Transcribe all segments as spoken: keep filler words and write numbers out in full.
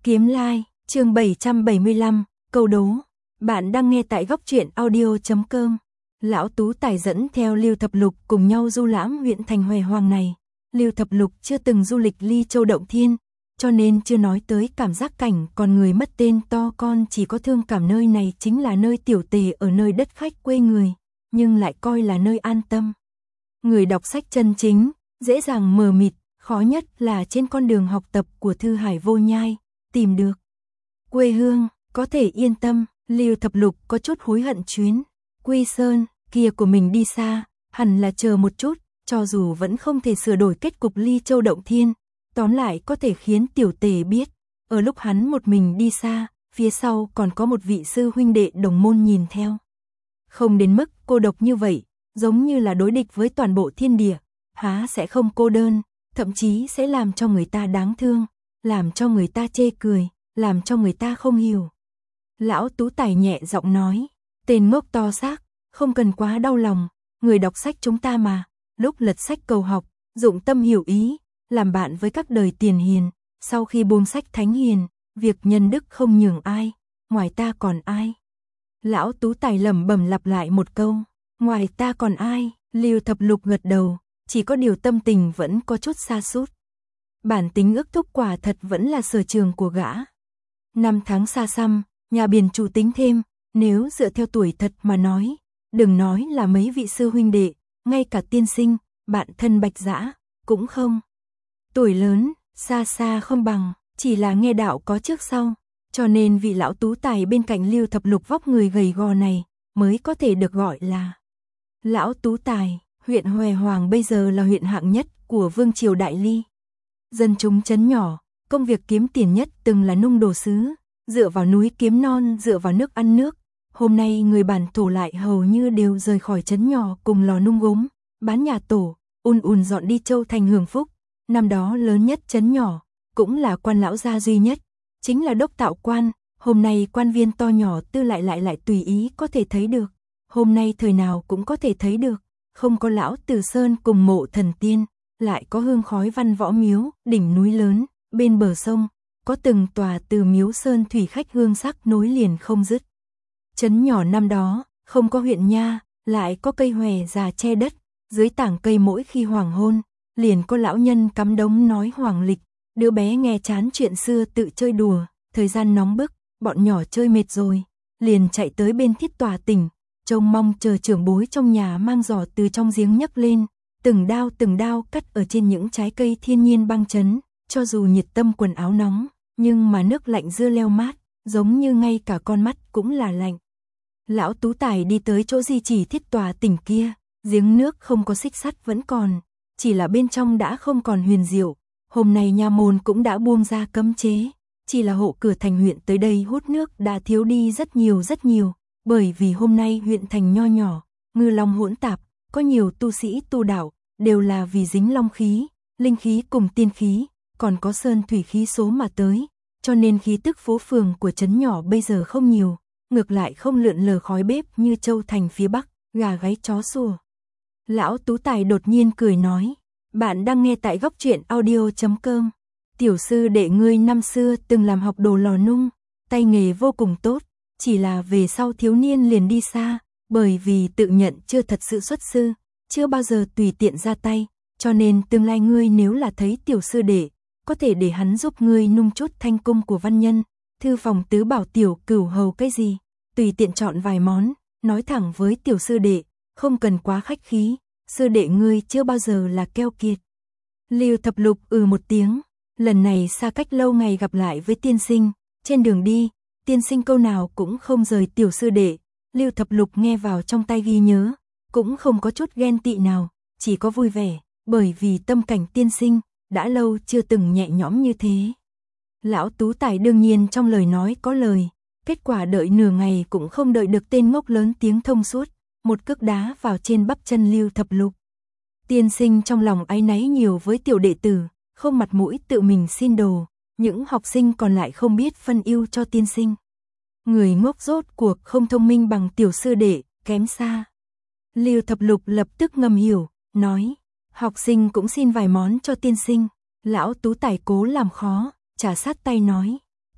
Kiếm Lai, chương bảy trăm bảy mươi lăm, câu đố. Bạn đang nghe tại góc truyện audio chấm com. Lão Tú Tài dẫn theo Lưu Thập Lục cùng nhau du lãm huyện thành Huệ Hoàng này. Lưu Thập Lục chưa từng du lịch Ly Châu Động Thiên, cho nên chưa nói tới cảm giác cảnh còn người mất tên to con, chỉ có thương cảm nơi này chính là nơi tiểu tề ở nơi đất khách quê người, nhưng lại coi là nơi an tâm. Người đọc sách chân chính, dễ dàng mờ mịt, khó nhất là trên con đường học tập của Thư Hải Vô Nhai, tìm được quê hương, có thể yên tâm. Lưu Thập Lục có chút hối hận chuyến Quy Sơn kia của mình đi xa, hẳn là chờ một chút, cho dù vẫn không thể sửa đổi kết cục Ly Châu Động Thiên, tóm lại có thể khiến tiểu tề biết, ở lúc hắn một mình đi xa, phía sau còn có một vị sư huynh đệ đồng môn nhìn theo. Không đến mức cô độc như vậy, giống như là đối địch với toàn bộ thiên địa, há sẽ không cô đơn, thậm chí sẽ làm cho người ta đáng thương, làm cho người ta chê cười, làm cho người ta không hiểu. Lão Tú Tài nhẹ giọng nói, tên ngốc to xác, không cần quá đau lòng, người đọc sách chúng ta mà, lúc lật sách cầu học, dụng tâm hiểu ý, làm bạn với các đời tiền hiền, sau khi buông sách thánh hiền, việc nhân đức không nhường ai, ngoài ta còn ai. Lão Tú Tài lẩm bẩm lặp lại một câu, ngoài ta còn ai. Lưu Thập Lục gật đầu, chỉ có điều tâm tình vẫn có chút sa sút. Bản tính ước thúc quả thật vẫn là sở trường của gã. Năm tháng xa xăm, nhà biển chủ tính thêm, nếu dựa theo tuổi thật mà nói, đừng nói là mấy vị sư huynh đệ, ngay cả tiên sinh, bạn thân Bạch Dã cũng không. Tuổi lớn, xa xa không bằng, chỉ là nghe đạo có trước sau, cho nên vị lão Tú Tài bên cạnh Lưu Thập Lục vóc người gầy gò này mới có thể được gọi là Lão Tú Tài. Huyện Huệ Hoàng bây giờ là huyện hạng nhất của Vương triều Đại Ly. Dân chúng trấn nhỏ, công việc kiếm tiền nhất từng là nung đồ sứ, dựa vào núi kiếm non, dựa vào nước ăn nước. Hôm nay người bản thổ lại hầu như đều rời khỏi trấn nhỏ cùng lò nung gốm, bán nhà tổ, ùn ùn dọn đi Châu thành hưởng phúc. Năm đó lớn nhất trấn nhỏ, cũng là quan lão gia duy nhất, chính là đốc tạo quan. Hôm nay quan viên to nhỏ tư lại lại lại tùy ý có thể thấy được. Hôm nay thời nào cũng có thể thấy được. Không có lão Từ Sơn cùng mộ thần tiên, lại có hương khói văn võ miếu, đỉnh núi lớn, bên bờ sông, có từng tòa từ miếu sơn thủy khách hương sắc nối liền không dứt. Trấn nhỏ năm đó, không có huyện nha, lại có cây hòe già che đất, dưới tảng cây mỗi khi hoàng hôn, liền có lão nhân cắm đống nói hoàng lịch, đứa bé nghe chán chuyện xưa tự chơi đùa, thời gian nóng bức, bọn nhỏ chơi mệt rồi, liền chạy tới bên thiết tòa tỉnh, trông mong chờ trưởng bối trong nhà mang giỏ từ trong giếng nhấc lên, từng đao từng đao cắt ở trên những trái cây thiên nhiên băng chấn, cho dù nhiệt tâm quần áo nóng, nhưng mà nước lạnh dưa leo mát, giống như ngay cả con mắt cũng là lạnh. Lão Tú Tài đi tới chỗ di chỉ thiết tòa tỉnh kia, giếng nước không có xích sắt vẫn còn, chỉ là bên trong đã không còn huyền diệu. Hôm nay nha môn cũng đã buông ra cấm chế, chỉ là hộ cửa thành huyện tới đây hút nước đã thiếu đi rất nhiều rất nhiều. Bởi vì hôm nay huyện thành nho nhỏ, ngư long hỗn tạp, có nhiều tu sĩ tu đạo, đều là vì dính long khí, linh khí cùng tiên khí, còn có sơn thủy khí số mà tới, cho nên khí tức phố phường của trấn nhỏ bây giờ không nhiều, ngược lại không lượn lờ khói bếp như Châu thành phía Bắc, gà gáy chó sủa. Lão Tú Tài đột nhiên cười nói, bạn đang nghe tại góc truyện audio chấm com. Tiểu sư đệ ngươi năm xưa từng làm học đồ lò nung, tay nghề vô cùng tốt. Chỉ là về sau thiếu niên liền đi xa, bởi vì tự nhận chưa thật sự xuất sư, chưa bao giờ tùy tiện ra tay, cho nên tương lai ngươi nếu là thấy tiểu sư đệ, có thể để hắn giúp ngươi nung chút thanh cung của văn nhân, thư phòng tứ bảo tiểu cửu hầu cái gì, tùy tiện chọn vài món, nói thẳng với tiểu sư đệ, không cần quá khách khí, sư đệ ngươi chưa bao giờ là keo kiệt. Lưu Thập Lục ừ một tiếng, lần này xa cách lâu ngày gặp lại với tiên sinh, trên đường đi, tiên sinh câu nào cũng không rời tiểu sư đệ. Lưu Thập Lục nghe vào trong tai ghi nhớ, cũng không có chút ghen tị nào, chỉ có vui vẻ, bởi vì tâm cảnh tiên sinh đã lâu chưa từng nhẹ nhõm như thế. Lão Tú Tài đương nhiên trong lời nói có lời, kết quả đợi nửa ngày cũng không đợi được tên ngốc lớn tiếng thông suốt, một cước đá vào trên bắp chân Lưu Thập Lục. Tiên sinh trong lòng áy náy nhiều với tiểu đệ tử, không mặt mũi tự mình xin đồ, những học sinh còn lại không biết phân ưu cho tiên sinh. Người ngốc rốt cuộc không thông minh bằng tiểu sư đệ, kém xa. Lưu Thập Lục lập tức ngầm hiểu, nói, học sinh cũng xin vài món cho tiên sinh. Lão Tú Tài cố làm khó, trả sát tay nói,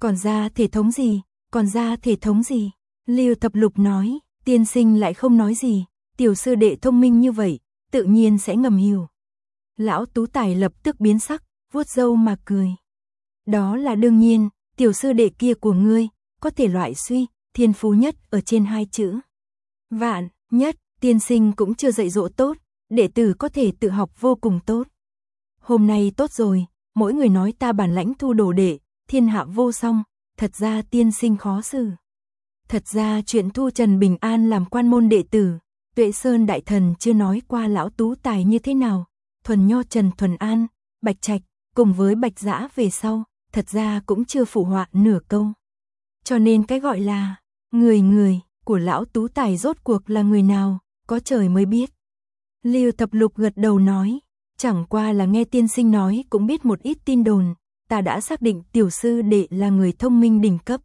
Còn ra thể thống gì, còn ra thể thống gì? Lưu Thập Lục nói, tiên sinh lại không nói gì, tiểu sư đệ thông minh như vậy, tự nhiên sẽ ngầm hiểu. Lão Tú Tài lập tức biến sắc, vuốt râu mà cười. Đó là đương nhiên, tiểu sư đệ kia của ngươi, có thể loại suy, thiên phú nhất ở trên hai chữ. Vạn, nhất, tiên sinh cũng chưa dạy dỗ tốt, đệ tử có thể tự học vô cùng tốt. Hôm nay tốt rồi, mỗi người nói ta bản lãnh thu đồ đệ, thiên hạ vô song, thật ra tiên sinh khó xử. Thật ra chuyện thu Trần Bình An làm quan môn đệ tử, Tuệ Sơn Đại Thần chưa nói qua lão Tú Tài như thế nào, thuần nho Trần Thuần An, Bạch Trạch, cùng với Bạch Dã về sau, thật ra cũng chưa phụ họa nửa câu. Cho nên cái gọi là, người người, của lão Tú Tài rốt cuộc là người nào, có trời mới biết. Lưu Thập Lục gật đầu nói, chẳng qua là nghe tiên sinh nói cũng biết một ít tin đồn, ta đã xác định tiểu sư đệ là người thông minh đỉnh cấp.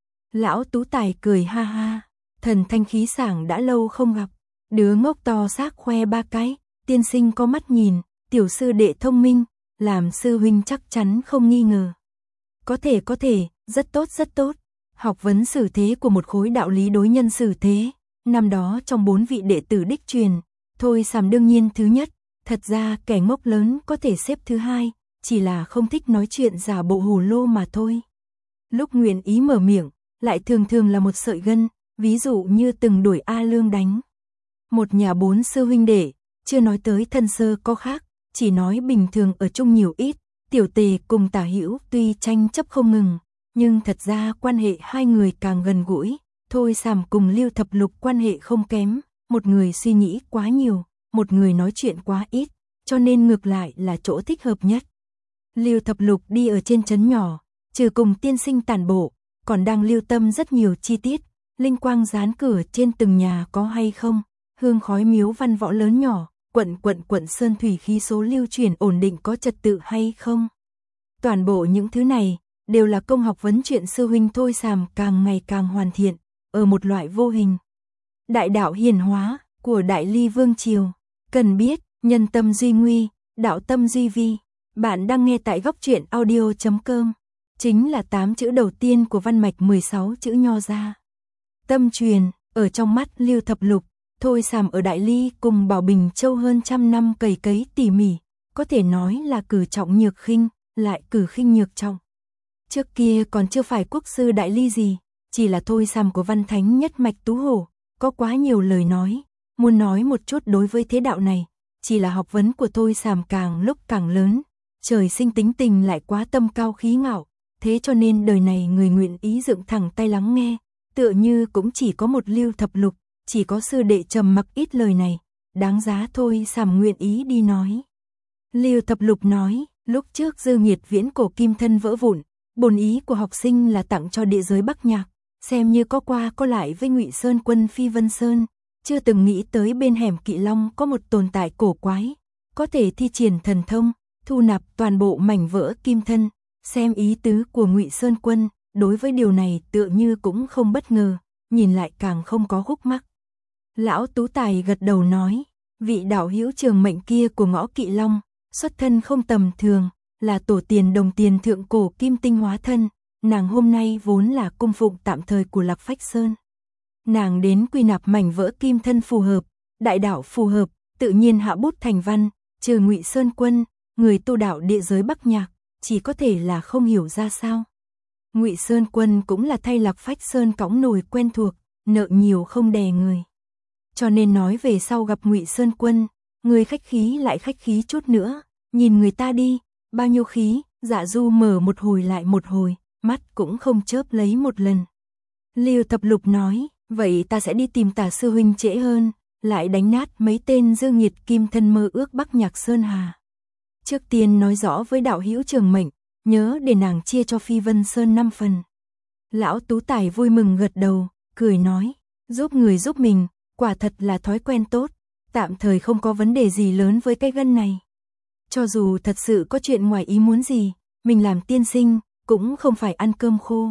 Lão Tú Tài cười ha ha, thần thanh khí sảng đã lâu không gặp, đứa ngốc to xác khoe ba cái, tiên sinh có mắt nhìn, tiểu sư đệ thông minh, làm sư huynh chắc chắn không nghi ngờ. Có thể có thể, rất tốt rất tốt, học vấn xử thế của một khối đạo lý đối nhân xử thế, năm đó trong bốn vị đệ tử đích truyền, Thôi Sàm đương nhiên thứ nhất, thật ra kẻ ngốc lớn có thể xếp thứ hai, chỉ là không thích nói chuyện giả bộ hồ lô mà thôi. Lúc nguyện ý mở miệng, lại thường thường là một sợi gân, ví dụ như từng đuổi A Lương đánh. Một nhà bốn sư huynh đệ, chưa nói tới thân sơ có khác, chỉ nói bình thường ở chung nhiều ít, Tiểu Tề cùng Tả Hữu tuy tranh chấp không ngừng, nhưng thật ra quan hệ hai người càng gần gũi, Thôi Sàm cùng Lưu Thập Lục quan hệ không kém, một người suy nghĩ quá nhiều, một người nói chuyện quá ít, cho nên ngược lại là chỗ thích hợp nhất. Lưu Thập Lục đi ở trên trấn nhỏ, trừ cùng tiên sinh tản bộ, còn đang lưu tâm rất nhiều chi tiết, linh quang dán cửa trên từng nhà có hay không, hương khói miếu văn võ lớn nhỏ, quận quận quận sơn thủy khí số lưu chuyển ổn định có trật tự hay không. Toàn bộ những thứ này, đều là công học vấn chuyện sư huynh Thôi Sàm càng ngày càng hoàn thiện, ở một loại vô hình. Đại đạo hiền hóa, của Đại Ly Vương Triều, cần biết, nhân tâm duy nguy, đạo tâm duy vi. Bạn đang nghe tại góc truyện audio chấm com, chính là tám chữ đầu tiên của văn mạch mười sáu chữ nho ra. Tâm truyền, ở trong mắt Lưu Thập Lục, Thôi Sàm ở Đại Ly cùng Bảo Bình Châu hơn trăm năm cày cấy tỉ mỉ, có thể nói là cử trọng nhược khinh, lại cử khinh nhược trọng. Trước kia còn chưa phải quốc sư Đại Ly gì, chỉ là Thôi Sàm của văn thánh nhất mạch Tú Hổ, có quá nhiều lời nói, muốn nói một chút đối với thế đạo này, chỉ là học vấn của Thôi Sàm càng lúc càng lớn, trời sinh tính tình lại quá tâm cao khí ngạo, thế cho nên đời này người nguyện ý dựng thẳng tay lắng nghe, tựa như cũng chỉ có một Lưu Thập Lục, chỉ có sư đệ trầm mặc ít lời này, đáng giá Thôi Sàm nguyện ý đi nói. Lưu Thập Lục nói, lúc trước Dư Nghiệt Viễn cổ kim thân vỡ vụn, bổn ý của học sinh là tặng cho địa giới Bắc Nhạc, xem như có qua có lại với Ngụy Sơn Quân Phi Vân Sơn, chưa từng nghĩ tới bên hẻm Kỵ Long có một tồn tại cổ quái, có thể thi triển thần thông, thu nạp toàn bộ mảnh vỡ kim thân, xem ý tứ của Ngụy Sơn Quân, đối với điều này tựa như cũng không bất ngờ, nhìn lại càng không có khúc mắc. Lão Tú Tài gật đầu nói, vị đạo hữu trường mệnh kia của ngõ Kỵ Long, xuất thân không tầm thường, là tổ tiền đồng tiền thượng cổ kim tinh hóa thân, nàng hôm nay vốn là cung phụng tạm thời của Lạc Phách Sơn. Nàng đến quy nạp mảnh vỡ kim thân phù hợp, đại đạo phù hợp, tự nhiên hạ bút thành văn, trừ Ngụy Sơn Quân, người tu đạo địa giới Bắc Nhạc, chỉ có thể là không hiểu ra sao. Ngụy Sơn Quân cũng là thay Lạc Phách Sơn cõng nồi quen thuộc, nợ nhiều không đè người. Cho nên nói về sau gặp Ngụy Sơn Quân, người khách khí lại khách khí chút nữa, nhìn người ta đi, bao nhiêu khí, Dạ Du mở một hồi lại một hồi, mắt cũng không chớp lấy một lần. Lưu Thập Lục nói, vậy ta sẽ đi tìm Tả sư huynh trễ hơn, lại đánh nát mấy tên dư nghiệt kim thân mơ ước Bắc Nhạc Sơn Hà. Trước tiên nói rõ với đạo hữu trường mệnh, nhớ để nàng chia cho Phi Vân Sơn năm phần. Lão Tú Tài vui mừng gật đầu, cười nói, giúp người giúp mình, quả thật là thói quen tốt, tạm thời không có vấn đề gì lớn với cái gân này. Cho dù thật sự có chuyện ngoài ý muốn gì, mình làm tiên sinh, cũng không phải ăn cơm khô.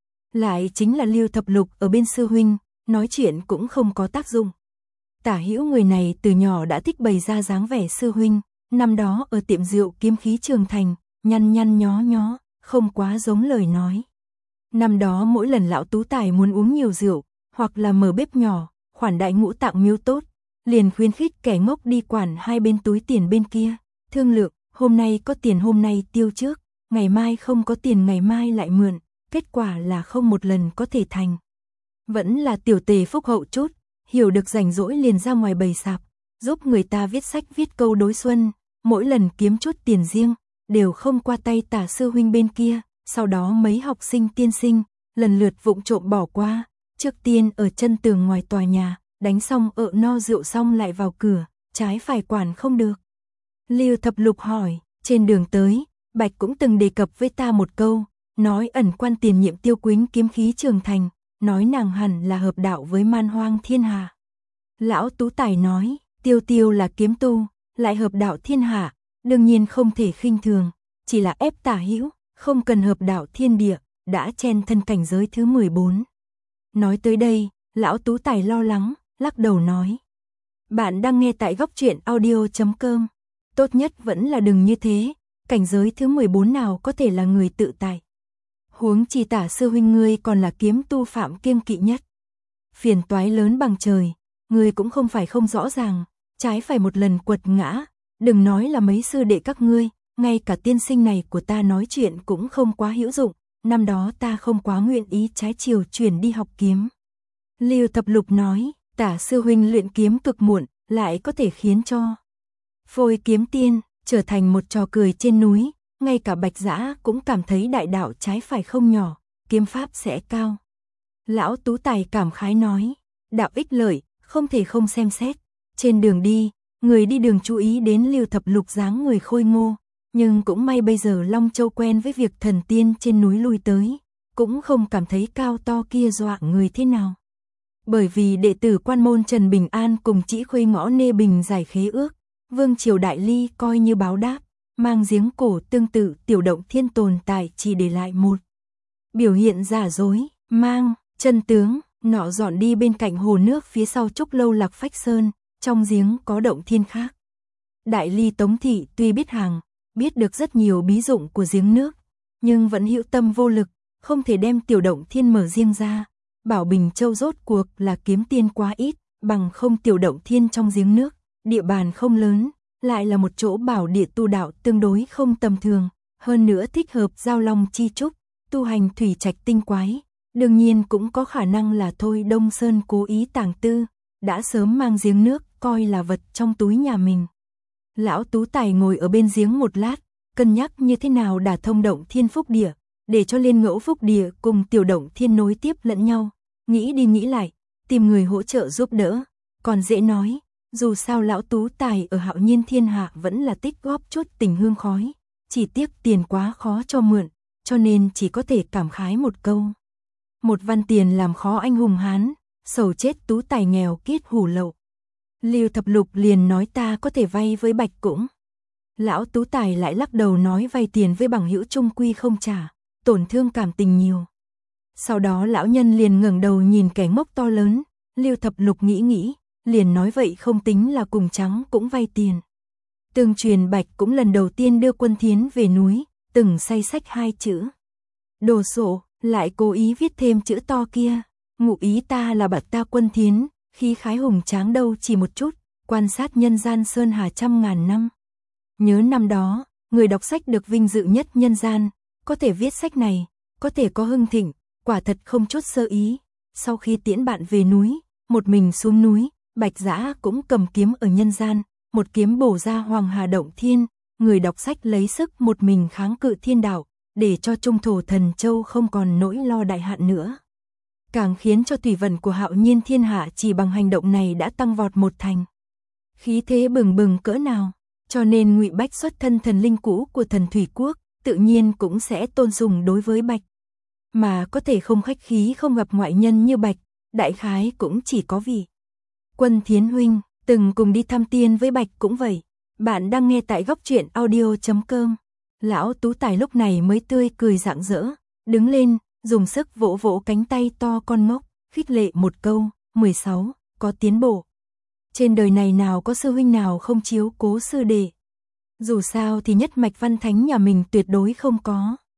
Lại chính là Lưu Thập Lục ở bên sư huynh, nói chuyện cũng không có tác dụng. Tả hữu người này từ nhỏ đã thích bày ra dáng vẻ sư huynh, năm đó ở tiệm rượu Kiếm Khí Trường Thành, nhăn nhăn nhó nhó, không quá giống lời nói. Năm đó mỗi lần lão Tú Tài muốn uống nhiều rượu, hoặc là mở bếp nhỏ, khoản đại ngũ tạng miếu tốt, liền khuyến khích kẻ ngốc đi quản hai bên túi tiền bên kia, thương lượng, hôm nay có tiền hôm nay tiêu trước, ngày mai không có tiền ngày mai lại mượn, kết quả là không một lần có thể thành. Vẫn là tiểu tề phúc hậu chút, hiểu được rảnh rỗi liền ra ngoài bày sạp, giúp người ta viết sách viết câu đối xuân, mỗi lần kiếm chút tiền riêng, đều không qua tay Tả sư huynh bên kia, sau đó mấy học sinh tiên sinh, lần lượt vụng trộm bỏ qua, trước tiên ở chân tường ngoài tòa nhà, đánh xong ợ no rượu xong lại vào cửa, trái phải quản không được. Lưu Thập Lục hỏi, trên đường tới, Bạch cũng từng đề cập với ta một câu, nói ẩn quan tiền nhiệm Tiêu Quýnh kiếm khí trường thành, nói nàng hẳn là hợp đạo với man hoang thiên hạ. Lão Tú Tài nói, Tiêu Tiêu là kiếm tu, lại hợp đạo thiên hạ, đương nhiên không thể khinh thường, chỉ là ép Tả Hữu, không cần hợp đạo thiên địa, đã chen thân cảnh giới thứ mười bốn. Nói tới đây, lão Tú Tài lo lắng, lắc đầu nói. Bạn đang nghe tại góc truyện audio chấm com. Tốt nhất vẫn là đừng như thế, cảnh giới thứ mười bốn nào có thể là người tự tại. Huống chi Tả sư huynh ngươi còn là kiếm tu phạm kiêng kỵ nhất. Phiền toái lớn bằng trời, ngươi cũng không phải không rõ ràng, trái phải một lần quật ngã, đừng nói là mấy sư đệ các ngươi, ngay cả tiên sinh này của ta nói chuyện cũng không quá hữu dụng, năm đó ta không quá nguyện ý trái chiều chuyển đi học kiếm. Lưu Thập Lục nói, Tả sư huynh luyện kiếm cực muộn, lại có thể khiến cho Phôi Kiếm Tiên trở thành một trò cười trên núi, ngay cả Bạch Dã cũng cảm thấy đại đạo trái phải không nhỏ, kiếm pháp sẽ cao. Lão Tú Tài cảm khái nói, đạo ích lợi, không thể không xem xét. Trên đường đi, người đi đường chú ý đến Lưu Thập Lục dáng người khôi ngô, nhưng cũng may bây giờ Long Châu quen với việc thần tiên trên núi lui tới, cũng không cảm thấy cao to kia dọa người thế nào. Bởi vì đệ tử quan môn Trần Bình An cùng Trĩ Khuê Ngõ Nê Bình giải khế ước, Vương Triều Đại Ly coi như báo đáp, mang giếng cổ tương tự tiểu động thiên tồn tại chỉ để lại một biểu hiện giả dối, mang, chân tướng, nọ dọn đi bên cạnh hồ nước phía sau trúc lâu Lạc Phách Sơn, trong giếng có động thiên khác. Đại Ly Tống Thị tuy biết hàng, biết được rất nhiều bí dụng của giếng nước, nhưng vẫn hữu tâm vô lực, không thể đem tiểu động thiên mở riêng ra. Bảo Bình Châu rốt cuộc là kiếm tiên quá ít, bằng không tiểu động thiên trong giếng nước, địa bàn không lớn, lại là một chỗ bảo địa tu đạo tương đối không tầm thường, hơn nữa thích hợp giao long chi trúc, tu hành thủy trạch tinh quái, đương nhiên cũng có khả năng là thôi Đông Sơn cố ý tàng tư, đã sớm mang giếng nước coi là vật trong túi nhà mình. Lão Tú Tài ngồi ở bên giếng một lát, cân nhắc như thế nào đả thông động thiên phúc địa, để cho liên ngẫu phúc địa cùng tiểu động thiên nối tiếp lẫn nhau, nghĩ đi nghĩ lại, tìm người hỗ trợ giúp đỡ, còn dễ nói, dù sao lão Tú Tài ở Hạo Nhiên Thiên Hạ vẫn là tích góp chút tình hương khói, chỉ tiếc tiền quá khó cho mượn, cho nên chỉ có thể cảm khái một câu. Một văn tiền làm khó anh hùng Hán, sầu chết Tú Tài nghèo kiết hủ lậu. Lưu Thập Lục liền nói ta có thể vay với Bạch cũng. Lão Tú Tài lại lắc đầu nói vay tiền với bằng hữu chung quy không trả, tổn thương cảm tình nhiều. Sau đó lão nhân liền ngẩng đầu nhìn kẻ ngốc to lớn, Lưu Thập Lục nghĩ nghĩ, liền nói vậy không tính là cùng trắng cũng vay tiền. Tương truyền Bạch cũng lần đầu tiên đưa Quân Thiến về núi, từng say sách hai chữ đồ sộ, lại cố ý viết thêm chữ to kia, ngụ ý ta là bạt ta Quân Thiến, khí khái hùng tráng đâu chỉ một chút, quan sát nhân gian sơn hà trăm ngàn năm. Nhớ năm đó, người đọc sách được vinh dự nhất nhân gian, có thể viết sách này, có thể có hưng thịnh, quả thật không chút sơ ý. Sau khi tiễn bạn về núi, một mình xuống núi, Bạch Dã cũng cầm kiếm ở nhân gian, một kiếm bổ ra Hoàng Hà Động Thiên, người đọc sách lấy sức một mình kháng cự thiên đạo, để cho trung thổ Thần Châu không còn nỗi lo đại hạn nữa. Càng khiến cho thủy vận của Hạo Nhiên Thiên Hạ chỉ bằng hành động này đã tăng vọt một thành. Khí thế bừng bừng cỡ nào, cho nên Ngụy Bách xuất thân thần linh cũ của thần thủy quốc, tự nhiên cũng sẽ tôn sùng đối với Bạch. Mà có thể không khách khí không gặp ngoại nhân như Bạch, đại khái cũng chỉ có vị Quân Thiến huynh, từng cùng đi thăm tiên với Bạch cũng vậy. Bạn đang nghe tại góc truyện audio chấm com. Lão Tú Tài lúc này mới tươi cười rạng rỡ, đứng lên, dùng sức vỗ vỗ cánh tay to con ngốc, khích lệ một câu, mười sáu, có tiến bộ. Trên đời này nào có sư huynh nào không chiếu cố sư đệ. Dù sao thì nhất mạch văn thánh nhà mình tuyệt đối không có.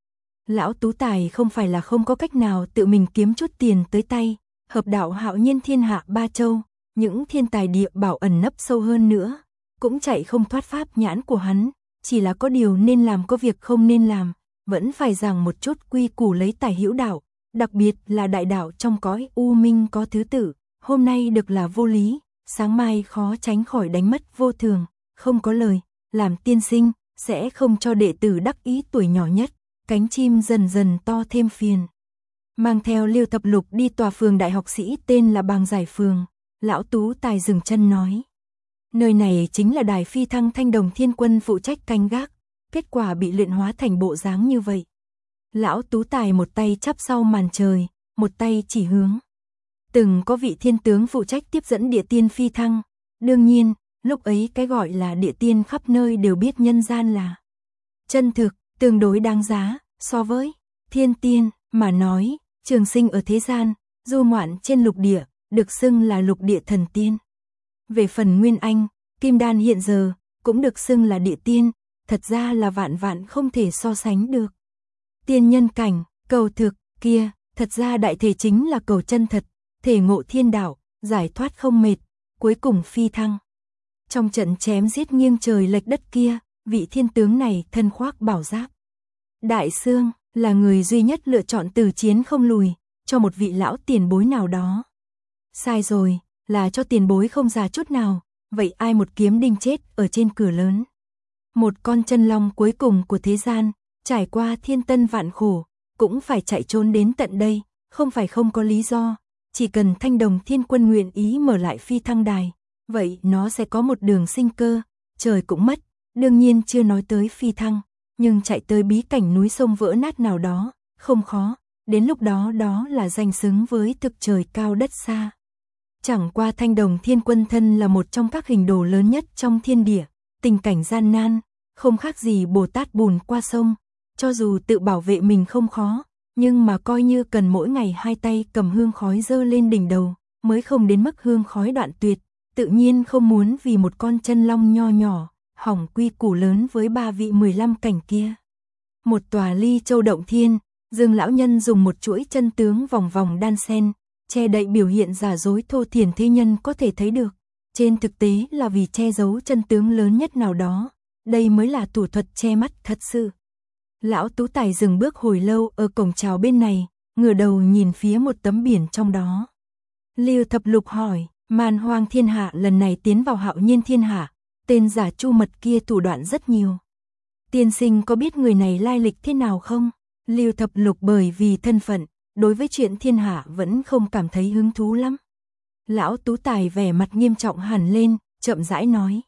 Lão Tú Tài không phải là không có cách nào tự mình kiếm chút tiền tới tay, hợp đạo hạo nhiên thiên hạ ba châu, những thiên tài địa bảo ẩn nấp sâu hơn nữa, cũng chạy không thoát pháp nhãn của hắn, chỉ là có điều nên làm có việc không nên làm, vẫn phải giảng một chút quy củ lấy tài hữu đạo, đặc biệt là đại đạo trong cõi u minh có thứ tự, hôm nay được là vô lý, sáng mai khó tránh khỏi đánh mất vô thường, không có lời, làm tiên sinh, sẽ không cho đệ tử đắc ý tuổi nhỏ nhất, cánh chim dần dần to thêm phiền. Mang theo Lưu Thập Lục đi tòa phường đại học sĩ tên là Bàng Giải Phường, Lão Tú Tài dừng chân nói. Nơi này chính là đài phi thăng Thanh Đồng Thiên Quân phụ trách canh gác, kết quả bị luyện hóa thành bộ dáng như vậy. Lão Tú Tài một tay chắp sau màn trời, một tay chỉ hướng. Từng có vị thiên tướng phụ trách tiếp dẫn địa tiên phi thăng, đương nhiên, lúc ấy cái gọi là địa tiên khắp nơi đều biết nhân gian là chân thực, tương đối đáng giá, so với thiên tiên mà nói, trường sinh ở thế gian, du ngoạn trên lục địa, được xưng là lục địa thần tiên. Về phần Nguyên Anh, Kim Đan hiện giờ, cũng được xưng là địa tiên, thật ra là vạn vạn không thể so sánh được. Tiên nhân cảnh, cầu thực, kia, thật ra đại thể chính là cầu chân thật, thể ngộ thiên đạo, giải thoát không mệt, cuối cùng phi thăng. Trong trận chém giết nghiêng trời lệch đất kia, vị thiên tướng này thân khoác bảo giáp. Đại Sương là người duy nhất lựa chọn từ chiến không lùi, cho một vị lão tiền bối nào đó. Sai rồi, là cho tiền bối không già chút nào, vậy ai một kiếm đinh chết ở trên cửa lớn. Một con chân long cuối cùng của thế gian, trải qua thiên tân vạn khổ, cũng phải chạy trốn đến tận đây, không phải không có lý do, chỉ cần Thanh Đồng Thiên Quân nguyện ý mở lại phi thăng đài, vậy nó sẽ có một đường sinh cơ, trời cũng mất, đương nhiên chưa nói tới phi thăng, nhưng chạy tới bí cảnh núi sông vỡ nát nào đó, không khó, đến lúc đó đó là danh xứng với thực trời cao đất xa. Chẳng qua Thanh Đồng Thiên Quân thân là một trong các hình đồ lớn nhất trong thiên địa, tình cảnh gian nan, không khác gì Bồ Tát bùn qua sông, cho dù tự bảo vệ mình không khó, nhưng mà coi như cần mỗi ngày hai tay cầm hương khói dơ lên đỉnh đầu, mới không đến mức hương khói đoạn tuyệt, tự nhiên không muốn vì một con chân long nho nhỏ, hỏng quy củ lớn với ba vị mười lăm cảnh kia. Một tòa Ly Châu động thiên, Dương lão nhân dùng một chuỗi chân tướng vòng vòng đan sen, che đậy biểu hiện giả dối thô thiển thế nhân có thể thấy được. Trên thực tế là vì che giấu chân tướng lớn nhất nào đó, đây mới là thủ thuật che mắt thật sự. Lão Tú Tài dừng bước hồi lâu ở cổng chào bên này, ngửa đầu nhìn phía một tấm biển trong đó. Lưu Thập Lục hỏi, Man Hoang thiên hạ lần này tiến vào Hạo Nhiên thiên hạ, tên giả Chu Mật kia thủ đoạn rất nhiều. Tiên sinh có biết người này lai lịch thế nào không? Lưu Thập Lục bởi vì thân phận, đối với chuyện thiên hạ vẫn không cảm thấy hứng thú lắm. Lão Tú Tài vẻ mặt nghiêm trọng hẳn lên, chậm rãi nói.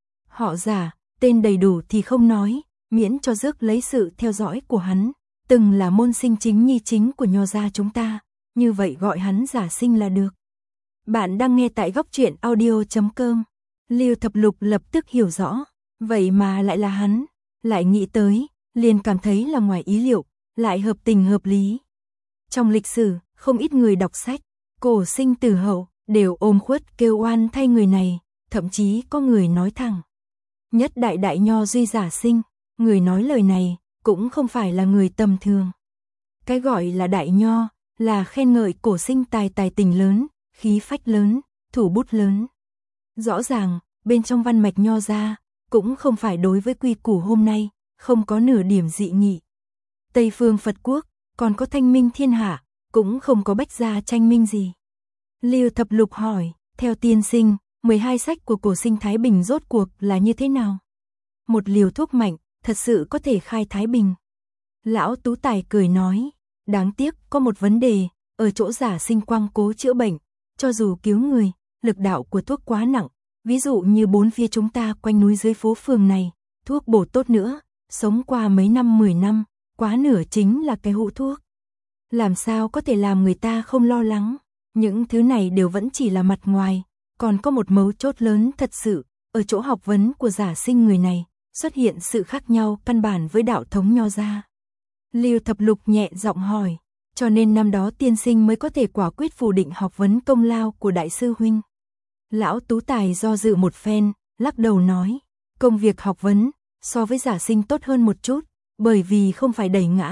Họ giả, tên đầy đủ thì không nói, miễn cho rước lấy sự theo dõi của hắn, từng là môn sinh chính nhi chính của nho gia chúng ta, như vậy gọi hắn giả sinh là được. Bạn đang nghe tại góc truyện audio chấm com. Lưu Thập Lục lập tức hiểu rõ, vậy mà lại là hắn, lại nghĩ tới, liền cảm thấy là ngoài ý liệu, lại hợp tình hợp lý. Trong lịch sử, không ít người đọc sách, cổ sinh tử hậu, đều ôm khuất kêu oan thay người này, thậm chí có người nói thẳng. Nhất đại đại nho duy giả sinh, người nói lời này, cũng không phải là người tầm thường. Cái gọi là đại nho, là khen ngợi cổ sinh tài tài tình lớn, khí phách lớn, thủ bút lớn. Rõ ràng, bên trong văn mạch nho ra, cũng không phải đối với quy củ hôm nay, không có nửa điểm dị nghị. Tây phương Phật quốc, còn có thanh minh thiên hạ, cũng không có bách gia tranh minh gì. Lưu Thập Lục hỏi, theo tiên sinh, mười hai sách của cổ sinh Thái Bình rốt cuộc là như thế nào? Một liều thuốc mạnh, thật sự có thể khai Thái Bình. Lão Tú Tài cười nói, đáng tiếc có một vấn đề, ở chỗ giả sinh quang cố chữa bệnh, cho dù cứu người, lực đạo của thuốc quá nặng, ví dụ như bốn phía chúng ta quanh núi dưới phố phường này, thuốc bổ tốt nữa, sống qua mấy năm mười năm, quá nửa chính là cái hũ thuốc. Làm sao có thể làm người ta không lo lắng, những thứ này đều vẫn chỉ là mặt ngoài, còn có một mấu chốt lớn thật sự, ở chỗ học vấn của giả sinh người này, xuất hiện sự khác nhau căn bản với đạo thống nho gia. Lưu Thập Lục nhẹ giọng hỏi, cho nên năm đó tiên sinh mới có thể quả quyết phủ định học vấn công lao của đại sư huynh. Lão Tú Tài do dự một phen, lắc đầu nói, công việc học vấn, so với giả sinh tốt hơn một chút, bởi vì không phải đẩy ngã,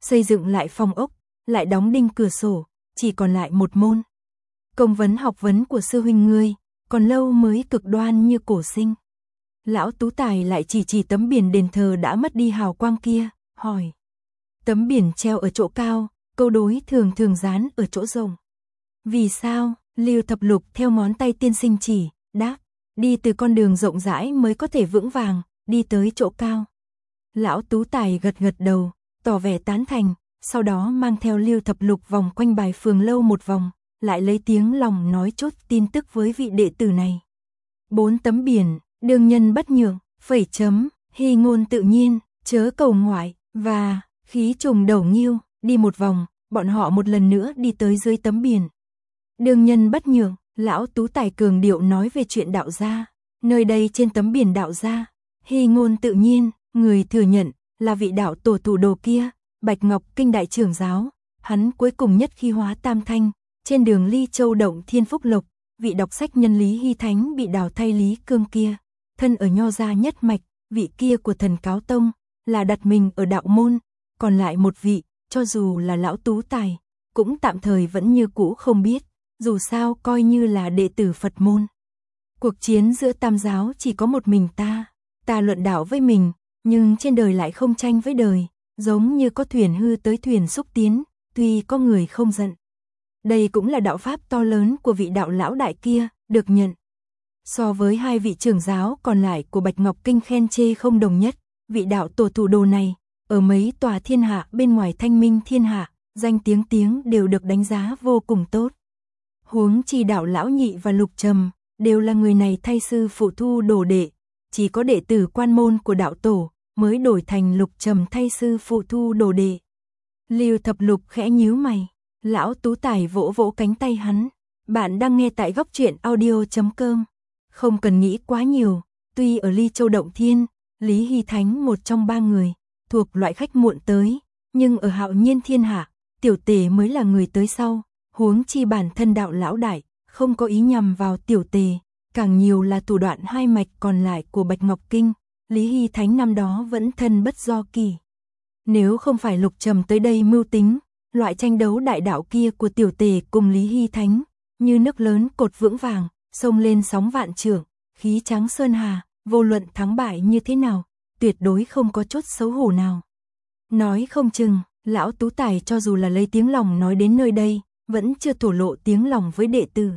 xây dựng lại phòng ốc, lại đóng đinh cửa sổ, chỉ còn lại một môn. Công vấn học vấn của sư huynh ngươi, còn lâu mới cực đoan như cổ sinh. Lão Tú Tài lại chỉ chỉ tấm biển đền thờ đã mất đi hào quang kia, hỏi. Tấm biển treo ở chỗ cao, câu đối thường thường dán ở chỗ rộng. Vì sao? Lưu Thập Lục theo ngón tay tiên sinh chỉ, đáp. Đi từ con đường rộng rãi mới có thể vững vàng, đi tới chỗ cao. Lão Tú Tài gật gật đầu, tỏ vẻ tán thành, sau đó mang theo Lưu Thập Lục vòng quanh Bài Phường lâu một vòng, lại lấy tiếng lòng nói chốt tin tức với vị đệ tử này. Bốn tấm biển, đương nhân bất nhượng, phẩy chấm, hy ngôn tự nhiên, chớ cầu ngoại, và khí trùng đầu nghiêu, đi một vòng, bọn họ một lần nữa đi tới dưới tấm biển. Đương nhân bất nhượng, Lão Tú Tài cường điệu nói về chuyện đạo gia, nơi đây trên tấm biển đạo gia, hy ngôn tự nhiên, người thừa nhận là vị đạo tổ thủ đồ kia, Bạch Ngọc Kinh đại trưởng giáo, hắn cuối cùng nhất khi hóa tam thanh, trên đường Ly Châu động Thiên Phúc Lộc, vị đọc sách nhân Lý Hy Thánh bị đào thay Lý Cương kia, thân ở Nho gia nhất mạch, vị kia của Thần Cáo Tông, là đặt mình ở đạo môn, còn lại một vị, cho dù là Lão Tú Tài, cũng tạm thời vẫn như cũ không biết, dù sao coi như là đệ tử Phật môn. Cuộc chiến giữa tam giáo chỉ có một mình ta, ta luận đạo với mình, nhưng trên đời lại không tranh với đời, giống như có thuyền hư tới thuyền xúc tiến, tuy có người không giận. Đây cũng là đạo pháp to lớn của vị đạo lão đại kia, được nhận. So với hai vị trưởng giáo còn lại của Bạch Ngọc Kinh khen chê không đồng nhất, vị đạo tổ thủ đồ này, ở mấy tòa thiên hạ bên ngoài Thanh Minh thiên hạ, danh tiếng tiếng đều được đánh giá vô cùng tốt. Huống chi đạo lão nhị và Lục Trầm, đều là người này thay sư phụ thu đồ đệ, chỉ có đệ tử quan môn của đạo tổ, mới đổi thành Lục Trầm thay sư phụ thu đồ đệ. Lưu Thập Lục khẽ nhíu mày, Lão Tú Tài vỗ vỗ cánh tay hắn, bạn đang nghe tại góc truyện audio chấm com. Không cần nghĩ quá nhiều, tuy ở Ly Châu Động Thiên, Lý Hy Thánh một trong ba người, thuộc loại khách muộn tới, nhưng ở Hạo Nhiên thiên hạ, tiểu tề mới là người tới sau, huống chi bản thân đạo lão đại, không có ý nhằm vào tiểu tề, càng nhiều là thủ đoạn hai mạch còn lại của Bạch Ngọc Kinh, Lý Hy Thánh năm đó vẫn thân bất do kỳ. Nếu không phải Lục Trầm tới đây mưu tính, loại tranh đấu đại đạo kia của tiểu tề cùng Lý Hy Thánh, như nước lớn cột vững vàng, sông lên sóng vạn trượng, khí trắng sơn hà, vô luận thắng bại như thế nào, tuyệt đối không có chút xấu hổ nào. Nói không chừng, Lão Tú Tài cho dù là lấy tiếng lòng nói đến nơi đây, vẫn chưa thổ lộ tiếng lòng với đệ tử.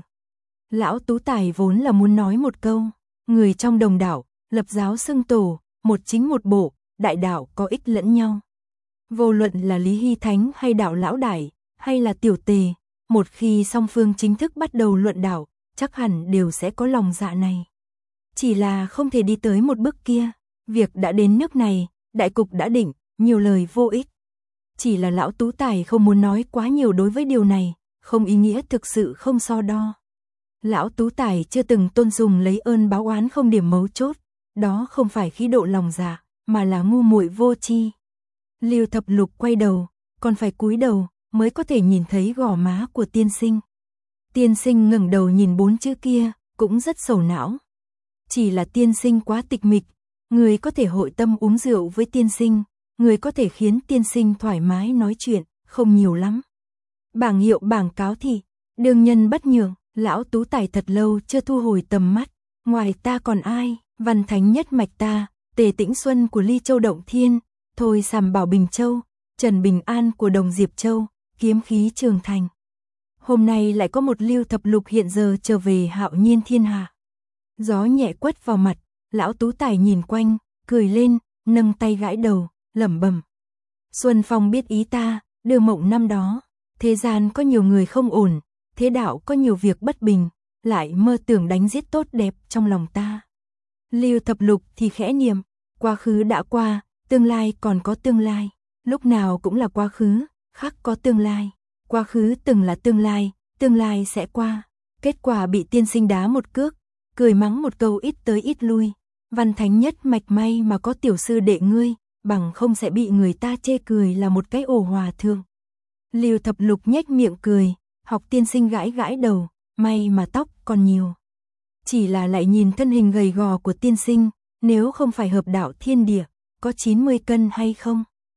Lão Tú Tài vốn là muốn nói một câu, người trong đồng đạo, lập giáo xưng tổ, một chính một bộ, đại đạo có ích lẫn nhau. Vô luận là Lý Hy Thánh hay đạo lão đại, hay là tiểu tề, một khi song phương chính thức bắt đầu luận đạo, chắc hẳn đều sẽ có lòng dạ này. Chỉ là không thể đi tới một bước kia, việc đã đến nước này, đại cục đã định, nhiều lời vô ích. Chỉ là Lão Tú Tài không muốn nói quá nhiều đối với điều này, không ý nghĩa thực sự không so đo. Lão Tú Tài chưa từng tôn dùng lấy ơn báo oán không điểm mấu chốt, đó không phải khí độ lòng dạ, mà là ngu muội vô tri. Lưu Thập Lục quay đầu, còn phải cúi đầu mới có thể nhìn thấy gò má của tiên sinh. Tiên sinh ngẩng đầu nhìn bốn chữ kia, cũng rất sầu não. Chỉ là tiên sinh quá tịch mịch, người có thể hội tâm uống rượu với tiên sinh, người có thể khiến tiên sinh thoải mái nói chuyện, không nhiều lắm. Bảng hiệu bảng cáo thị, đương nhân bất nhường, Lão Tú Tài thật lâu chưa thu hồi tầm mắt, ngoài ta còn ai, văn thánh nhất mạch ta, Tề Tĩnh Xuân của Ly Châu Động Thiên, Thôi Sàm Bảo Bình Châu, Trần Bình An của Đồng Diệp Châu, kiếm khí Trường Thành. Hôm nay lại có một Lưu Thập Lục hiện giờ trở về Hạo Nhiên thiên hạ. Gió nhẹ quất vào mặt, Lão Tú Tài nhìn quanh, cười lên, nâng tay gãi đầu, lẩm bẩm. Xuân Phong biết ý ta, đưa mộng năm đó, thế gian có nhiều người không ổn, thế đạo có nhiều việc bất bình, lại mơ tưởng đánh giết tốt đẹp trong lòng ta. Lưu Thập Lục thì khẽ niệm, quá khứ đã qua, tương lai còn có tương lai, lúc nào cũng là quá khứ, khắc có tương lai, quá khứ từng là tương lai, tương lai sẽ qua. Kết quả bị tiên sinh đá một cước, cười mắng một câu ít tới ít lui, văn thánh nhất mạch may mà có tiểu sư đệ ngươi, bằng không sẽ bị người ta chê cười là một cái ổ hòa thượng. Lưu Thập Lục nhếch miệng cười, học tiên sinh gãi gãi đầu, may mà tóc còn nhiều. Chỉ là lại nhìn thân hình gầy gò của tiên sinh, nếu không phải hợp đạo thiên địa, có chín mươi cân hay không?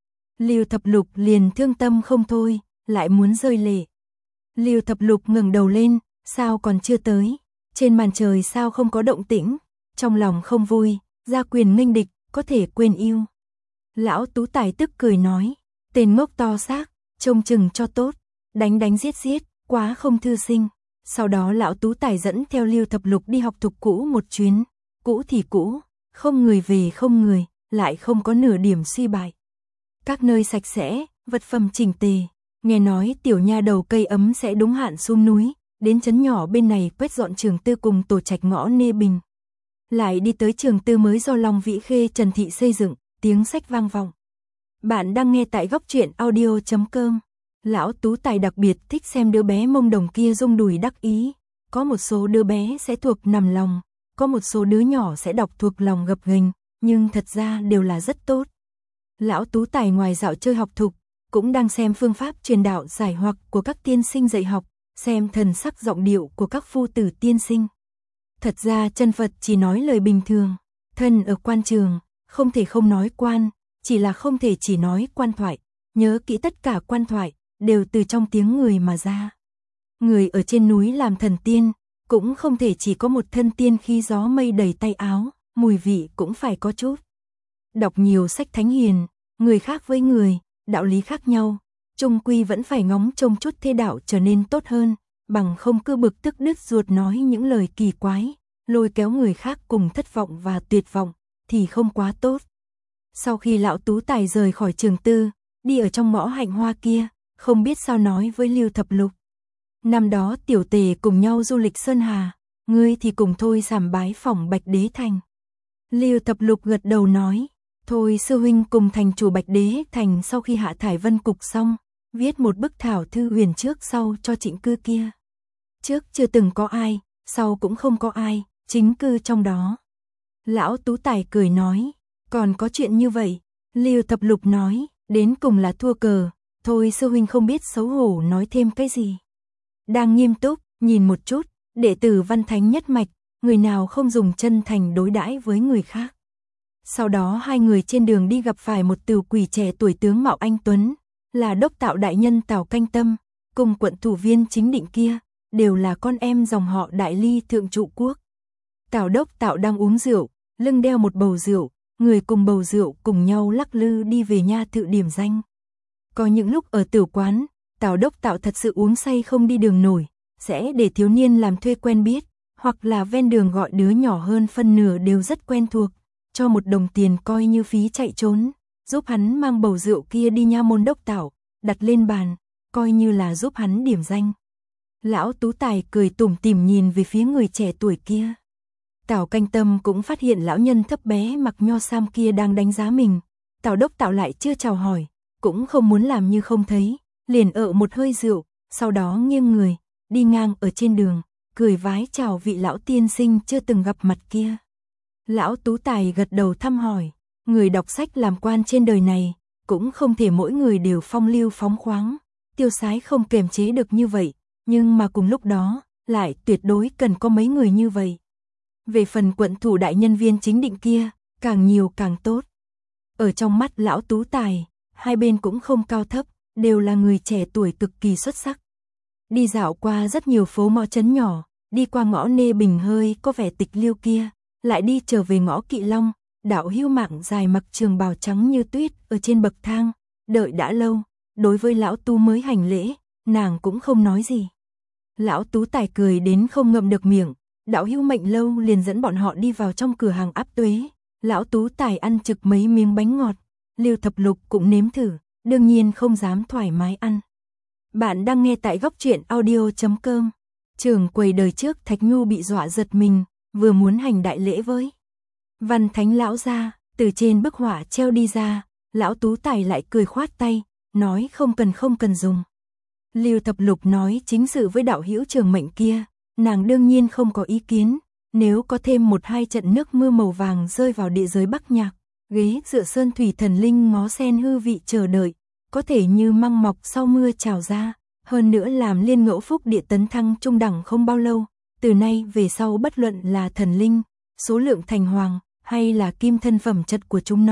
Lưu Thập Lục liền thương tâm không thôi, lại muốn rơi lệ. Lưu Thập Lục ngẩng đầu lên, sao còn chưa tới? Trên màn trời sao không có động tĩnh? Trong lòng không vui, ra quyền nghênh địch, có thể quên yêu. Lão Tú Tài tức cười nói, tên ngốc to xác, trông chừng cho tốt, đánh đánh giết giết, quá không thư sinh. Sau đó lão Tú Tài dẫn theo Lưu Thập Lục đi học thục cũ một chuyến, cũ thì cũ, không người về không người, lại không có nửa điểm suy bại. Các nơi sạch sẽ, vật phẩm chỉnh tề, nghe nói tiểu nha đầu cây ấm sẽ đúng hạn xuống núi, đến trấn nhỏ bên này quét dọn trường tư cùng tổ trạch ngõ Nê Bình. Lại đi tới trường tư mới do Long Vĩ Khê Trần Thị xây dựng, tiếng sách vang vọng. Bạn đang nghe tại góc truyện audio chấm com. Lão Tú Tài đặc biệt thích xem đứa bé mông đồng kia rung đùi đắc ý, có một số đứa bé sẽ thuộc nằm lòng, có một số đứa nhỏ sẽ đọc thuộc lòng gập ghềnh, nhưng thật ra đều là rất tốt. Lão Tú Tài ngoài dạo chơi học thục, cũng đang xem phương pháp truyền đạo giải hoặc của các tiên sinh dạy học, xem thần sắc giọng điệu của các phu tử tiên sinh. Thật ra chân Phật chỉ nói lời bình thường, thân ở quan trường, không thể không nói quan, chỉ là không thể chỉ nói quan thoại, nhớ kỹ tất cả quan thoại, đều từ trong tiếng người mà ra. Người ở trên núi làm thần tiên, cũng không thể chỉ có một thân tiên khi gió mây đầy tay áo, mùi vị cũng phải có chút. Đọc nhiều sách thánh hiền, người khác với người, đạo lý khác nhau, chung quy vẫn phải ngóng trông chút thế đạo trở nên tốt hơn, bằng không cứ bực tức đứt ruột nói những lời kỳ quái, lôi kéo người khác cùng thất vọng và tuyệt vọng, thì không quá tốt. Sau khi lão Tú Tài rời khỏi trường tư, đi ở trong ngõ hạnh hoa kia, không biết sao nói với Lưu Thập Lục. Năm đó tiểu tề cùng nhau du lịch Sơn Hà, ngươi thì cùng thôi sàm bái phỏng Bạch Đế Thành. Lưu Thập Lục gật đầu nói, thôi sư huynh cùng thành chủ Bạch Đế Thành sau khi hạ thải vân cục xong, viết một bức thảo thư huyền trước sau cho trịnh cư kia. Trước chưa từng có ai, sau cũng không có ai, chính cư trong đó. Lão Tú Tài cười nói, còn có chuyện như vậy. Lưu Thập Lục nói, đến cùng là thua cờ, thôi sư huynh không biết xấu hổ nói thêm cái gì. Đang nghiêm túc, nhìn một chút, đệ tử Văn Thánh nhất mạch, người nào không dùng chân thành đối đãi với người khác. Sau đó hai người trên đường đi gặp phải một tửu quỷ trẻ tuổi tướng mạo anh tuấn, là đốc tạo đại nhân Tào Canh Tâm, cùng quận thủ viên chính định kia, đều là con em dòng họ Đại Ly thượng trụ quốc. Tào đốc tạo đang uống rượu, lưng đeo một bầu rượu, người cùng bầu rượu cùng nhau lắc lư đi về nha thự điểm danh. Có những lúc ở tiểu quán, Tào đốc tạo thật sự uống say không đi đường nổi, sẽ để thiếu niên làm thuê quen biết, hoặc là ven đường gọi đứa nhỏ hơn phân nửa đều rất quen thuộc, cho một đồng tiền coi như phí chạy trốn, giúp hắn mang bầu rượu kia đi nha môn đốc tạo, đặt lên bàn, coi như là giúp hắn điểm danh. Lão Tú Tài cười tủm tỉm nhìn về phía người trẻ tuổi kia. Tào Canh Tâm cũng phát hiện lão nhân thấp bé mặc nho sam kia đang đánh giá mình. Tào đốc tạo lại chưa chào hỏi, cũng không muốn làm như không thấy, liền ợ một hơi rượu, sau đó nghiêng người, đi ngang ở trên đường, cười vái chào vị lão tiên sinh chưa từng gặp mặt kia. Lão Tú Tài gật đầu thăm hỏi, người đọc sách làm quan trên đời này, cũng không thể mỗi người đều phong lưu phóng khoáng, tiêu sái không kiềm chế được như vậy, nhưng mà cùng lúc đó, lại tuyệt đối cần có mấy người như vậy. Về phần quận thủ đại nhân viên chính định kia, càng nhiều càng tốt. Ở trong mắt lão Tú Tài, hai bên cũng không cao thấp, đều là người trẻ tuổi cực kỳ xuất sắc. Đi dạo qua rất nhiều phố ngõ trấn nhỏ, đi qua ngõ Nê Bình hơi có vẻ tịch liêu kia, lại đi trở về ngõ Kỵ Long, đạo hưu mạng dài mặc trường bào trắng như tuyết ở trên bậc thang, đợi đã lâu, đối với lão Tú mới hành lễ, nàng cũng không nói gì. Lão Tú Tài cười đến không ngậm được miệng, đạo hưu mệnh lâu liền dẫn bọn họ đi vào trong cửa hàng áp tuế. Lão Tú Tài ăn trực mấy miếng bánh ngọt, Lưu Thập Lục cũng nếm thử, đương nhiên không dám thoải mái ăn. Bạn đang nghe tại góc truyện audio chấm com. Trưởng quầy đời trước Thạch Nhu bị dọa giật mình, vừa muốn hành đại lễ với Văn Thánh lão ra, từ trên bức họa treo đi ra, lão Tú Tài lại cười khoát tay, nói không cần không cần dùng. Lưu Thập Lục nói chính sự với đạo hữu Trường Mệnh kia, nàng đương nhiên không có ý kiến, nếu có thêm một hai trận nước mưa màu vàng rơi vào địa giới Bắc Nhạc, ghế dựa sơn thủy thần linh ngó sen hư vị chờ đợi, có thể như măng mọc sau mưa trào ra, hơn nữa làm liên ngẫu phúc địa tấn thăng trung đẳng không bao lâu, từ nay về sau bất luận là thần linh, số lượng thành hoàng, hay là kim thân phẩm chất của chúng nó,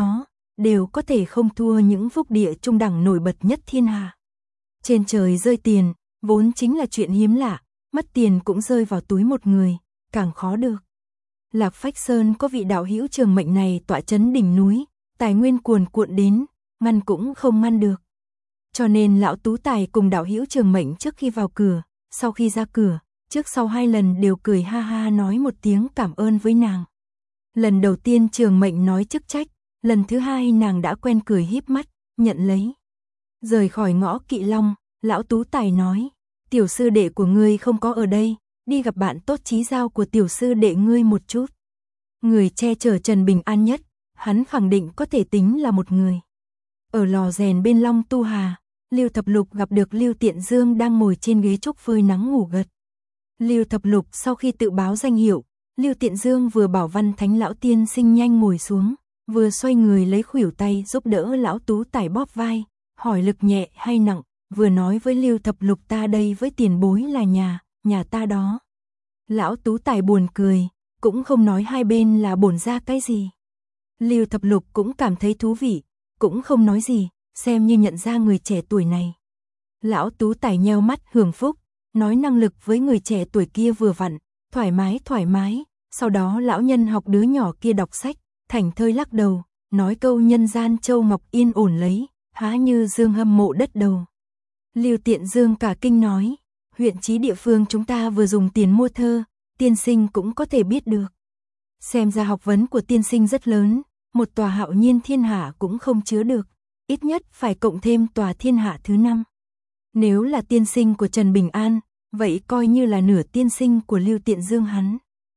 đều có thể không thua những phúc địa trung đẳng nổi bật nhất thiên hạ. Trên trời rơi tiền, vốn chính là chuyện hiếm lạ, mất tiền cũng rơi vào túi một người, càng khó được. Lạc Phách Sơn có vị đạo hữu trường mệnh này tọa chấn đỉnh núi, tài nguyên cuồn cuộn đến, ngăn cũng không ngăn được. Cho nên lão Tú Tài cùng đạo hữu trường mệnh trước khi vào cửa, sau khi ra cửa, trước sau hai lần đều cười ha ha nói một tiếng cảm ơn với nàng. Lần đầu tiên trường mệnh nói chức trách, lần thứ hai nàng đã quen cười híp mắt, nhận lấy. Rời khỏi ngõ Kỵ Long, lão Tú Tài nói, tiểu sư đệ của ngươi không có ở đây, đi gặp bạn tốt chí giao của tiểu sư đệ ngươi một chút. Người che chở Trần Bình An nhất, hắn khẳng định có thể tính là một người. Ở lò rèn bên Long Tu Hà, Lưu Thập Lục gặp được Lưu Tiện Dương đang ngồi trên ghế trúc phơi nắng ngủ gật. Lưu Thập Lục sau khi tự báo danh hiệu, Lưu Tiện Dương vừa bảo Văn Thánh lão tiên sinh nhanh ngồi xuống, vừa xoay người lấy khuỷu tay giúp đỡ lão Tú Tài bóp vai, hỏi lực nhẹ hay nặng, vừa nói với Lưu Thập Lục ta đây với tiền bối là nhà, nhà ta đó. Lão Tú Tài buồn cười, cũng không nói hai bên là bổn ra cái gì. Lưu Thập Lục cũng cảm thấy thú vị, cũng không nói gì, xem như nhận ra người trẻ tuổi này. Lão Tú Tài nheo mắt hưởng phúc, nói năng lực với người trẻ tuổi kia vừa vặn, thoải mái thoải mái, sau đó lão nhân học đứa nhỏ kia đọc sách, thảnh thơi lắc đầu, nói câu nhân gian châu ngọc yên ổn lấy, há như dương hâm mộ đất đầu. Lưu Tiện Dương cả kinh nói, huyện trí địa phương chúng ta vừa dùng tiền mua thơ, tiên sinh cũng có thể biết được. Xem ra học vấn của tiên sinh rất lớn, một tòa Hạo Nhiên Thiên Hạ cũng không chứa được, ít nhất phải cộng thêm tòa Thiên Hạ thứ năm. Nếu là tiên sinh của Trần Bình An, vậy coi như là nửa tiên sinh của Lưu Tiện Dương hắn.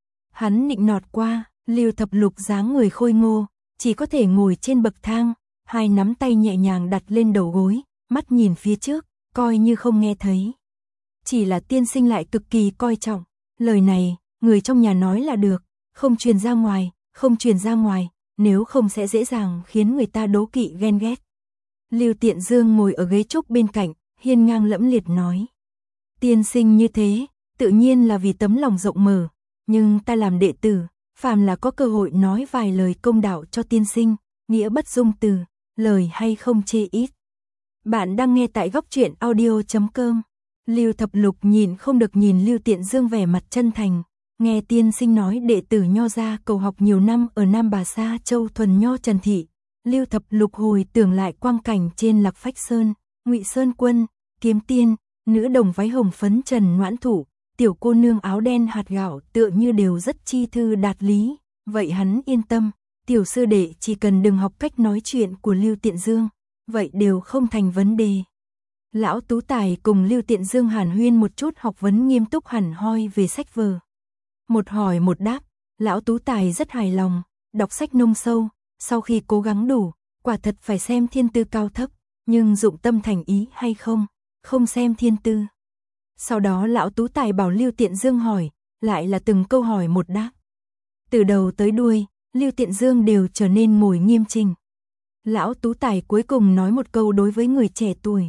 Hắn nịnh nọt qua, Lưu Thập Lục dáng người khôi ngô, chỉ có thể ngồi trên bậc thang, hai nắm tay nhẹ nhàng đặt lên đầu gối, mắt nhìn phía trước, coi như không nghe thấy. Chỉ là tiên sinh lại cực kỳ coi trọng, lời này, người trong nhà nói là được, không truyền ra ngoài, không truyền ra ngoài, nếu không sẽ dễ dàng khiến người ta đố kỵ ghen ghét. Lưu Tiện Dương ngồi ở ghế trúc bên cạnh, hiên ngang lẫm liệt nói. Tiên sinh như thế, tự nhiên là vì tấm lòng rộng mở, nhưng ta làm đệ tử, phàm là có cơ hội nói vài lời công đạo cho tiên sinh, nghĩa bất dung từ, lời hay không chê ít. Bạn đang nghe tại góc truyện audio chấm com. Lưu Thập Lục nhìn không được nhìn Lưu Tiện Dương vẻ mặt chân thành, nghe tiên sinh nói đệ tử nho gia cầu học nhiều năm ở Nam Bà Sa Châu thuần nho Trần Thị. Lưu Thập Lục hồi tưởng lại quang cảnh trên Lạc Phách Sơn, Ngụy Sơn Quân, Kiếm Tiên, nữ đồng váy hồng phấn Trần Noãn Thủ, tiểu cô nương áo đen hạt gạo tựa như đều rất chi thư đạt lý, vậy hắn yên tâm, tiểu sư đệ chỉ cần đừng học cách nói chuyện của Lưu Tiện Dương, vậy đều không thành vấn đề. Lão Tú Tài cùng Lưu Tiện Dương hàn huyên một chút học vấn nghiêm túc hẳn hoi về sách vở. Một hỏi một đáp, lão Tú Tài rất hài lòng, đọc sách nông sâu, sau khi cố gắng đủ, quả thật phải xem thiên tư cao thấp, nhưng dụng tâm thành ý hay không, không xem thiên tư. Sau đó lão Tú Tài bảo Lưu Tiện Dương hỏi, lại là từng câu hỏi một đáp. Từ đầu tới đuôi, Lưu Tiện Dương đều trở nên ngồi nghiêm chỉnh. Lão Tú Tài cuối cùng nói một câu đối với người trẻ tuổi.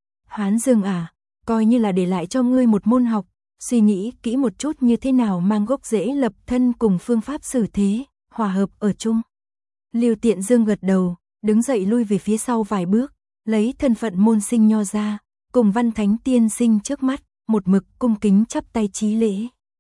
Hán Dương à, coi như là để lại cho ngươi một môn học, suy nghĩ kỹ một chút như thế nào mang gốc rễ lập thân cùng phương pháp xử thế, hòa hợp ở chung. Lưu Tiện Dương gật đầu, đứng dậy lui về phía sau vài bước, lấy thân phận môn sinh nho ra, cùng Văn Thánh tiên sinh trước mắt, một mực cung kính chắp tay chí lễ.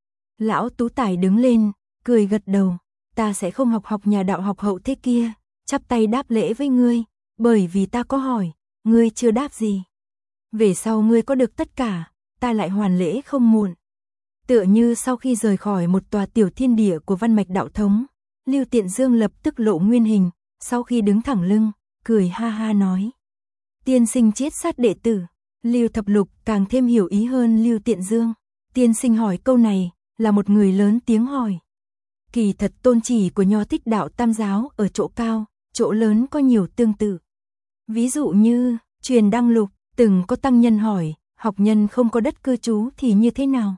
Lão Tú Tài đứng lên, cười gật đầu, ta sẽ không học học nhà đạo học hậu thế kia, chắp tay đáp lễ với ngươi, bởi vì ta có hỏi, ngươi chưa đáp gì. Về sau ngươi có được tất cả, ta lại hoàn lễ không muộn. Tựa như sau khi rời khỏi một tòa tiểu thiên địa của văn mạch đạo thống, Lưu Tiện Dương lập tức lộ nguyên hình, sau khi đứng thẳng lưng, cười ha ha nói. Tiên sinh chiết sát đệ tử. Lưu Thập Lục càng thêm hiểu ý hơn Lưu Tiện Dương. Tiên sinh hỏi câu này, là một người lớn tiếng hỏi. Kỳ thật tôn chỉ của nho Thích đạo Tam giáo ở chỗ cao, chỗ lớn có nhiều tương tự. Ví dụ như, truyền đăng lục, từng có tăng nhân hỏi, học nhân không có đất cư trú thì như thế nào?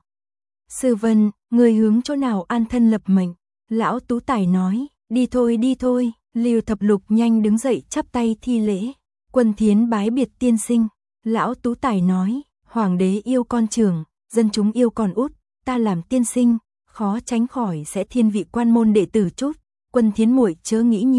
Sư Vân, người hướng chỗ nào an thân lập mệnh? Lão Tú Tài nói, đi thôi đi thôi. Lưu Thập Lục nhanh đứng dậy chắp tay thi lễ. Quân Thiến bái biệt tiên sinh. Lão Tú Tài nói, hoàng đế yêu con trưởng, dân chúng yêu con út, ta làm tiên sinh, khó tránh khỏi sẽ thiên vị quan môn đệ tử chút. Quân Thiến muội chớ nghĩ nhiều,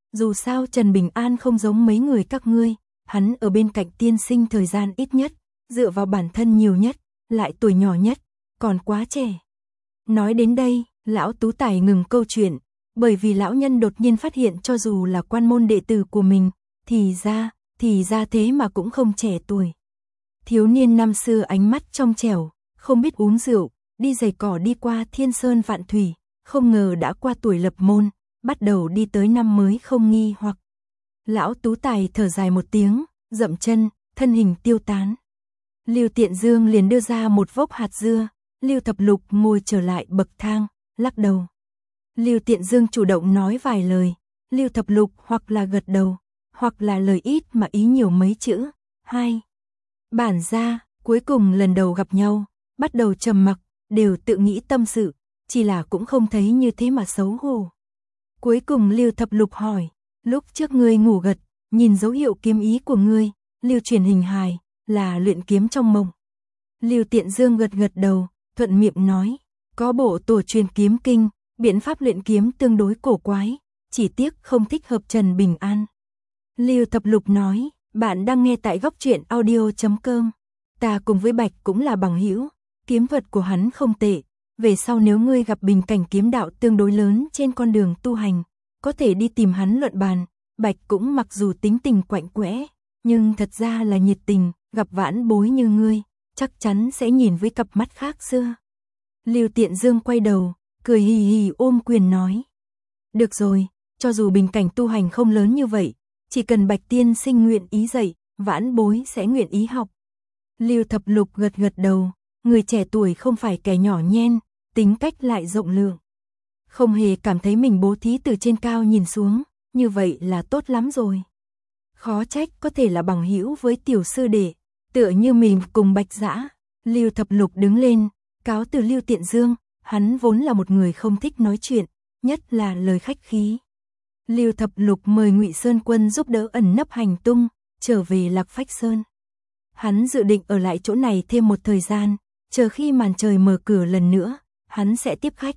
dù sao Trần Bình An không giống mấy người các ngươi, hắn ở bên cạnh tiên sinh thời gian ít nhất, dựa vào bản thân nhiều nhất, lại tuổi nhỏ nhất, còn quá trẻ. Nói đến đây, lão Tú Tài ngừng câu chuyện, bởi vì lão nhân đột nhiên phát hiện cho dù là quan môn đệ tử của mình, thì ra, thì ra thế mà cũng không trẻ tuổi. Thiếu niên năm xưa ánh mắt trong trẻo, không biết uống rượu, đi giày cỏ đi qua thiên sơn vạn thủy, không ngờ đã qua tuổi lập môn, bắt đầu đi tới năm mới không nghi hoặc. Lão Tú Tài thở dài một tiếng, dậm chân, thân hình tiêu tán. Lưu Tiện Dương liền đưa ra một vốc hạt dưa, Lưu Thập Lục ngồi trở lại bậc thang, lắc đầu. Lưu Tiện Dương chủ động nói vài lời, Lưu Thập Lục hoặc là gật đầu, hoặc là lời ít mà ý nhiều mấy chữ. Hai. Bản gia, cuối cùng lần đầu gặp nhau, bắt đầu trầm mặc, đều tự nghĩ tâm sự, chỉ là cũng không thấy như thế mà xấu hổ. Cuối cùng Lưu Thập Lục hỏi, lúc trước ngươi ngủ gật, nhìn dấu hiệu kiếm ý của ngươi, lưu truyền hình hài, là luyện kiếm trong mộng. Lưu Tiện Dương gật gật đầu, thuận miệng nói, có bộ tổ truyền kiếm kinh, biện pháp luyện kiếm tương đối cổ quái, chỉ tiếc không thích hợp Trần Bình An. Lưu Thập Lục nói, bạn đang nghe tại góc truyện audio chấm com. Ta cùng với Bạch cũng là bằng hữu, kiếm thuật của hắn không tệ, về sau nếu ngươi gặp bình cảnh kiếm đạo tương đối lớn trên con đường tu hành, có thể đi tìm hắn luận bàn. Bạch cũng mặc dù tính tình quạnh quẽ, nhưng thật ra là nhiệt tình, gặp vãn bối như ngươi, chắc chắn sẽ nhìn với cặp mắt khác xưa. Lưu Tiện Dương quay đầu, cười hì hì ôm quyền nói. Được rồi, cho dù bình cảnh tu hành không lớn như vậy, chỉ cần Bạch tiên sinh nguyện ý dạy, vãn bối sẽ nguyện ý học. Lưu Thập Lục gật gật đầu, người trẻ tuổi không phải kẻ nhỏ nhen, tính cách lại rộng lượng. Không hề cảm thấy mình bố thí từ trên cao nhìn xuống, như vậy là tốt lắm rồi. Khó trách có thể là bằng hữu với tiểu sư đệ, tựa như mình cùng Bạch Dã. Lưu Thập Lục đứng lên, cáo từ Lưu Tiện Dương, hắn vốn là một người không thích nói chuyện, nhất là lời khách khí. Lưu Thập Lục mời Ngụy Sơn Quân giúp đỡ ẩn nấp hành tung, trở về Lạc Phách Sơn. Hắn dự định ở lại chỗ này thêm một thời gian, chờ khi màn trời mở cửa lần nữa, hắn sẽ tiếp khách.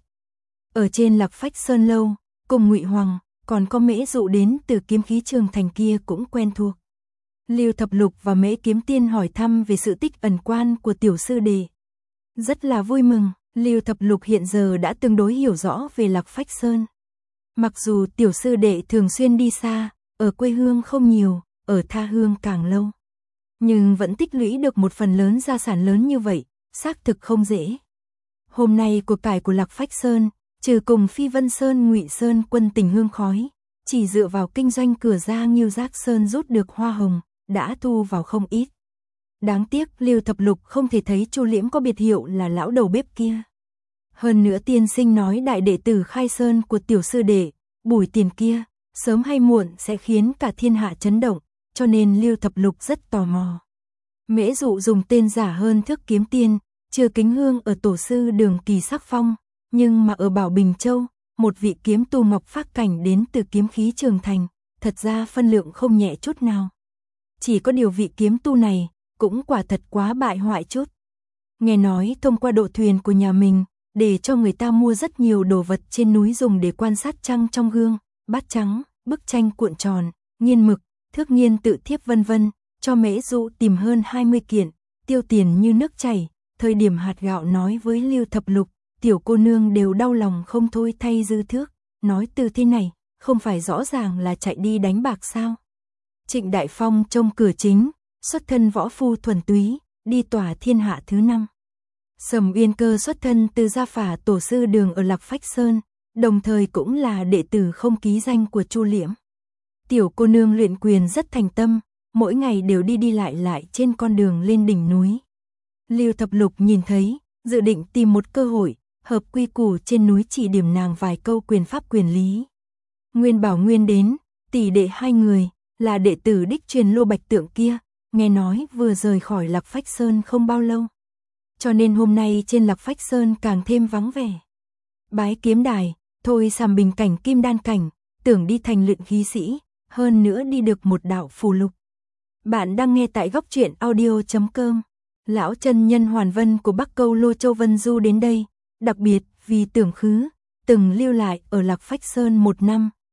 Ở trên Lạc Phách Sơn lâu, cùng Ngụy Hoàng, còn có Mễ Dụ đến từ kiếm khí trường thành kia cũng quen thuộc. Lưu Thập Lục và Mễ Kiếm Tiên hỏi thăm về sự tích ẩn quan của tiểu sư đệ. Rất là vui mừng, Lưu Thập Lục hiện giờ đã tương đối hiểu rõ về Lạc Phách Sơn. Mặc dù tiểu sư đệ thường xuyên đi xa, ở quê hương không nhiều, ở tha hương càng lâu, nhưng vẫn tích lũy được một phần lớn gia sản lớn như vậy, xác thực không dễ. Hôm nay cuộc cải của Lạc Phách Sơn, trừ cùng Phi Vân Sơn Ngụy Sơn Quân tình hương khói, chỉ dựa vào kinh doanh cửa ra Ngưu Giác Sơn rút được hoa hồng, đã thu vào không ít. Đáng tiếc Lưu Thập Lục không thể thấy Chu Liễm có biệt hiệu là lão đầu bếp kia. Hơn nữa tiên sinh nói đại đệ tử khai sơn của tiểu sư đệ, bùi tiền kia, sớm hay muộn sẽ khiến cả thiên hạ chấn động, cho nên Lưu Thập Lục rất tò mò. Mễ Dụ dùng tên giả hơn Thước Kiếm Tiên, chưa kính hương ở tổ sư Đường Kỳ Sắc Phong, nhưng mà ở Bảo Bình Châu, một vị kiếm tu Ngọc Phác Cảnh đến từ kiếm khí trường thành, thật ra phân lượng không nhẹ chút nào. Chỉ có điều vị kiếm tu này, cũng quả thật quá bại hoại chút. Nghe nói thông qua độ thuyền của nhà mình, để cho người ta mua rất nhiều đồ vật trên núi dùng để quan sát trăng trong gương, bát trắng, bức tranh cuộn tròn, nghiên mực, thước nghiên tự thiếp vân vân, cho Mễ Dụ tìm hơn hai mươi kiện, tiêu tiền như nước chảy. Thời điểm hạt gạo nói với Lưu Thập Lục, tiểu cô nương đều đau lòng không thôi thay dư thước, nói từ thế này, không phải rõ ràng là chạy đi đánh bạc sao. Trịnh Đại Phong trông cửa chính, xuất thân võ phu thuần túy, đi tòa thiên hạ thứ năm. Sầm Uyên Cơ xuất thân từ gia phả tổ sư Đường ở Lạc Phách Sơn, đồng thời cũng là đệ tử không ký danh của Chu Liễm. Tiểu cô nương luyện quyền rất thành tâm, mỗi ngày đều đi đi lại lại trên con đường lên đỉnh núi. Lưu Thập Lục nhìn thấy, dự định tìm một cơ hội, hợp quy củ trên núi chỉ điểm nàng vài câu quyền pháp quyền lý. Nguyên Bảo Nguyên đến, tỷ đệ hai người, là đệ tử đích truyền Lô Bạch Tượng kia, nghe nói vừa rời khỏi Lạc Phách Sơn không bao lâu. Cho nên hôm nay trên Lạc Phách Sơn càng thêm vắng vẻ. Bái kiếm đài, thôi sàm bình cảnh kim đan cảnh, tưởng đi thành luyện khí sĩ, hơn nữa đi được một đạo phù lục. Bạn đang nghe tại góc truyện audio chấm com. Lão chân nhân Hoàn Vân của Bắc Câu Lô Châu Vân Du đến đây, đặc biệt vì tưởng khứ, từng lưu lại ở Lạc Phách Sơn một năm,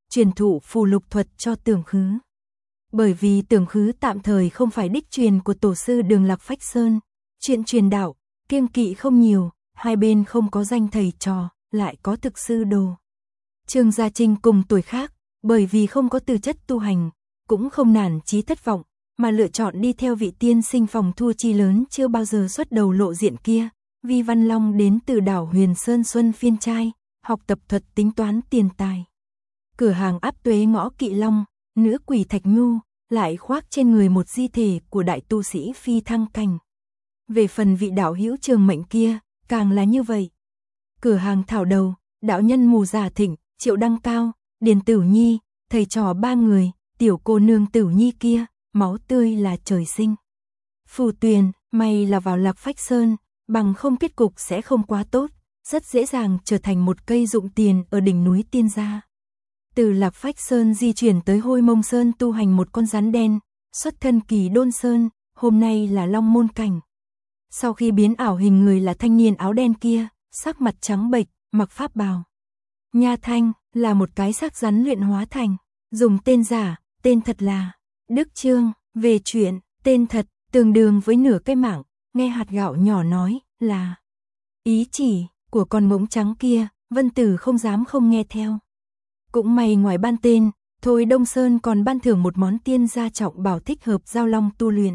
truyền thụ phù lục thuật cho Tưởng Khứ. Bởi vì Tưởng Khứ tạm thời không phải đích truyền của tổ sư Đường Lạc Phách Sơn, chuyện truyền đạo, kiêng kỵ không nhiều, hai bên không có danh thầy trò, lại có thực sư đồ. Trương Gia Trinh cùng tuổi khác, bởi vì không có tư chất tu hành, cũng không nản chí thất vọng, mà lựa chọn đi theo vị tiên sinh phòng thua chi lớn chưa bao giờ xuất đầu lộ diện kia. Vi Văn Long đến từ đảo Huyền Sơn Xuân Phiên Trai, học tập thuật tính toán tiền tài. Cửa hàng Áp Tuế ngõ Kỵ Long, nữ quỷ Thạch Nhu, lại khoác trên người một di thể của đại tu sĩ Phi Thăng Cảnh. Về phần vị đạo hữu Trường Mệnh kia, càng là như vậy. Cửa hàng Thảo Đầu, đạo nhân Mù Giả Thịnh, Triệu Đăng Cao, Điền Tử Nhi, thầy trò ba người, tiểu cô nương Tử Nhi kia, máu tươi là trời sinh. Phù Tuyền, may là vào Lạc Phách Sơn, bằng không kết cục sẽ không quá tốt, rất dễ dàng trở thành một cây dụng tiền ở đỉnh núi Tiên Gia. Từ Lạc Phách Sơn di chuyển tới Hôi Mông Sơn tu hành một con rắn đen, xuất thân Kỳ Đôn Sơn, hôm nay là Long Môn Cảnh. Sau khi biến ảo hình người là thanh niên áo đen kia, sắc mặt trắng bệch, mặc pháp bào. Nha Thanh là một cái xác rắn luyện hóa thành, dùng tên giả, tên thật là Đức Trương. Về chuyện, tên thật tương đương với nửa cây mảng, nghe hạt gạo nhỏ nói là ý chỉ của con ngỗng trắng kia, Vân Tử không dám không nghe theo. Cũng may ngoài ban tên, Thôi Đông Sơn còn ban thưởng một món tiên gia trọng bảo thích hợp giao long tu luyện.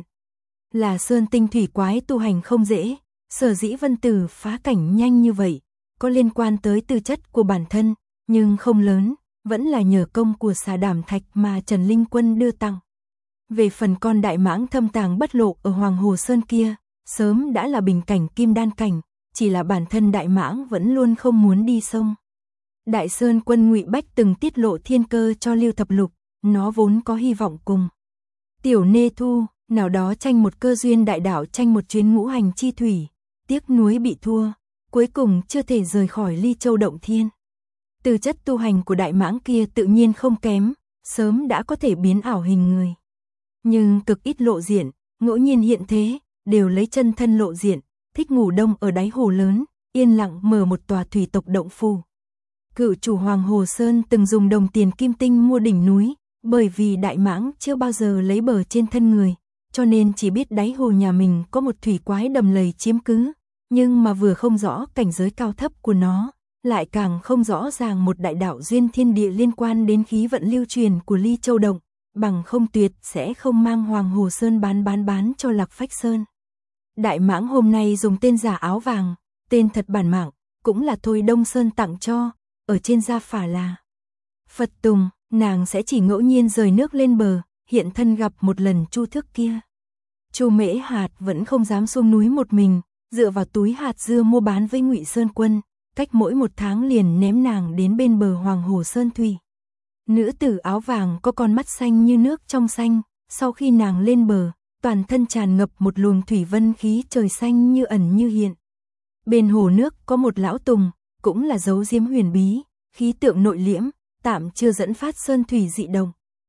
Là sơn tinh thủy quái tu hành không dễ, sở dĩ Vân Tử phá cảnh nhanh như vậy, có liên quan tới tư chất của bản thân, nhưng không lớn, vẫn là nhờ công của xà đảm thạch mà Trần Linh Quân đưa tặng. Về phần con đại mãng thâm tàng bất lộ ở Hoàng Hồ Sơn kia, sớm đã là bình cảnh kim đan cảnh, chỉ là bản thân đại mãng vẫn luôn không muốn đi sông. Đại Sơn Quân Ngụy Bách từng tiết lộ thiên cơ cho Lưu Thập Lục, nó vốn có hy vọng cùng Tiểu Nê Thu, nào đó tranh một cơ duyên đại đạo tranh một chuyến ngũ hành chi thủy, tiếc nuối bị thua, cuối cùng chưa thể rời khỏi Ly Châu Động Thiên. Tư chất tu hành của đại mãng kia tự nhiên không kém, sớm đã có thể biến ảo hình người. Nhưng cực ít lộ diện, ngẫu nhiên hiện thế, đều lấy chân thân lộ diện, thích ngủ đông ở đáy hồ lớn, yên lặng mở một tòa thủy tộc động phủ. Cựu chủ Hoàng Hồ Sơn từng dùng đồng tiền kim tinh mua đỉnh núi, bởi vì đại mãng chưa bao giờ lấy bờ trên thân người, cho nên chỉ biết đáy hồ nhà mình có một thủy quái đầm lầy chiếm cứ, nhưng mà vừa không rõ cảnh giới cao thấp của nó, lại càng không rõ ràng một đại đạo duyên thiên địa liên quan đến khí vận lưu truyền của Ly Châu Động, bằng không tuyệt sẽ không mang Hoàng Hồ Sơn bán bán bán cho Lạc Phách Sơn. Đại mãng hôm nay dùng tên giả áo vàng, tên thật bản mạng, cũng là Thôi Đông Sơn tặng cho, ở trên gia phả là Phật Tùng, nàng sẽ chỉ ngẫu nhiên rời nước lên bờ, hiện thân gặp một lần Chu Thước kia. Chu Mễ Hạt vẫn không dám xuống núi một mình, dựa vào túi hạt dưa mua bán với Ngụy Sơn Quân, cách mỗi một tháng liền ném nàng đến bên bờ Hoàng Hồ Sơn thủy. Nữ tử áo vàng có con mắt xanh như nước trong xanh, sau khi nàng lên bờ, toàn thân tràn ngập một luồng thủy vân khí trời xanh như ẩn như hiện. Bên hồ nước có một lão tùng, cũng là dấu diếm huyền bí, khí tượng nội liễm, tạm chưa dẫn phát sơn thủy dị động.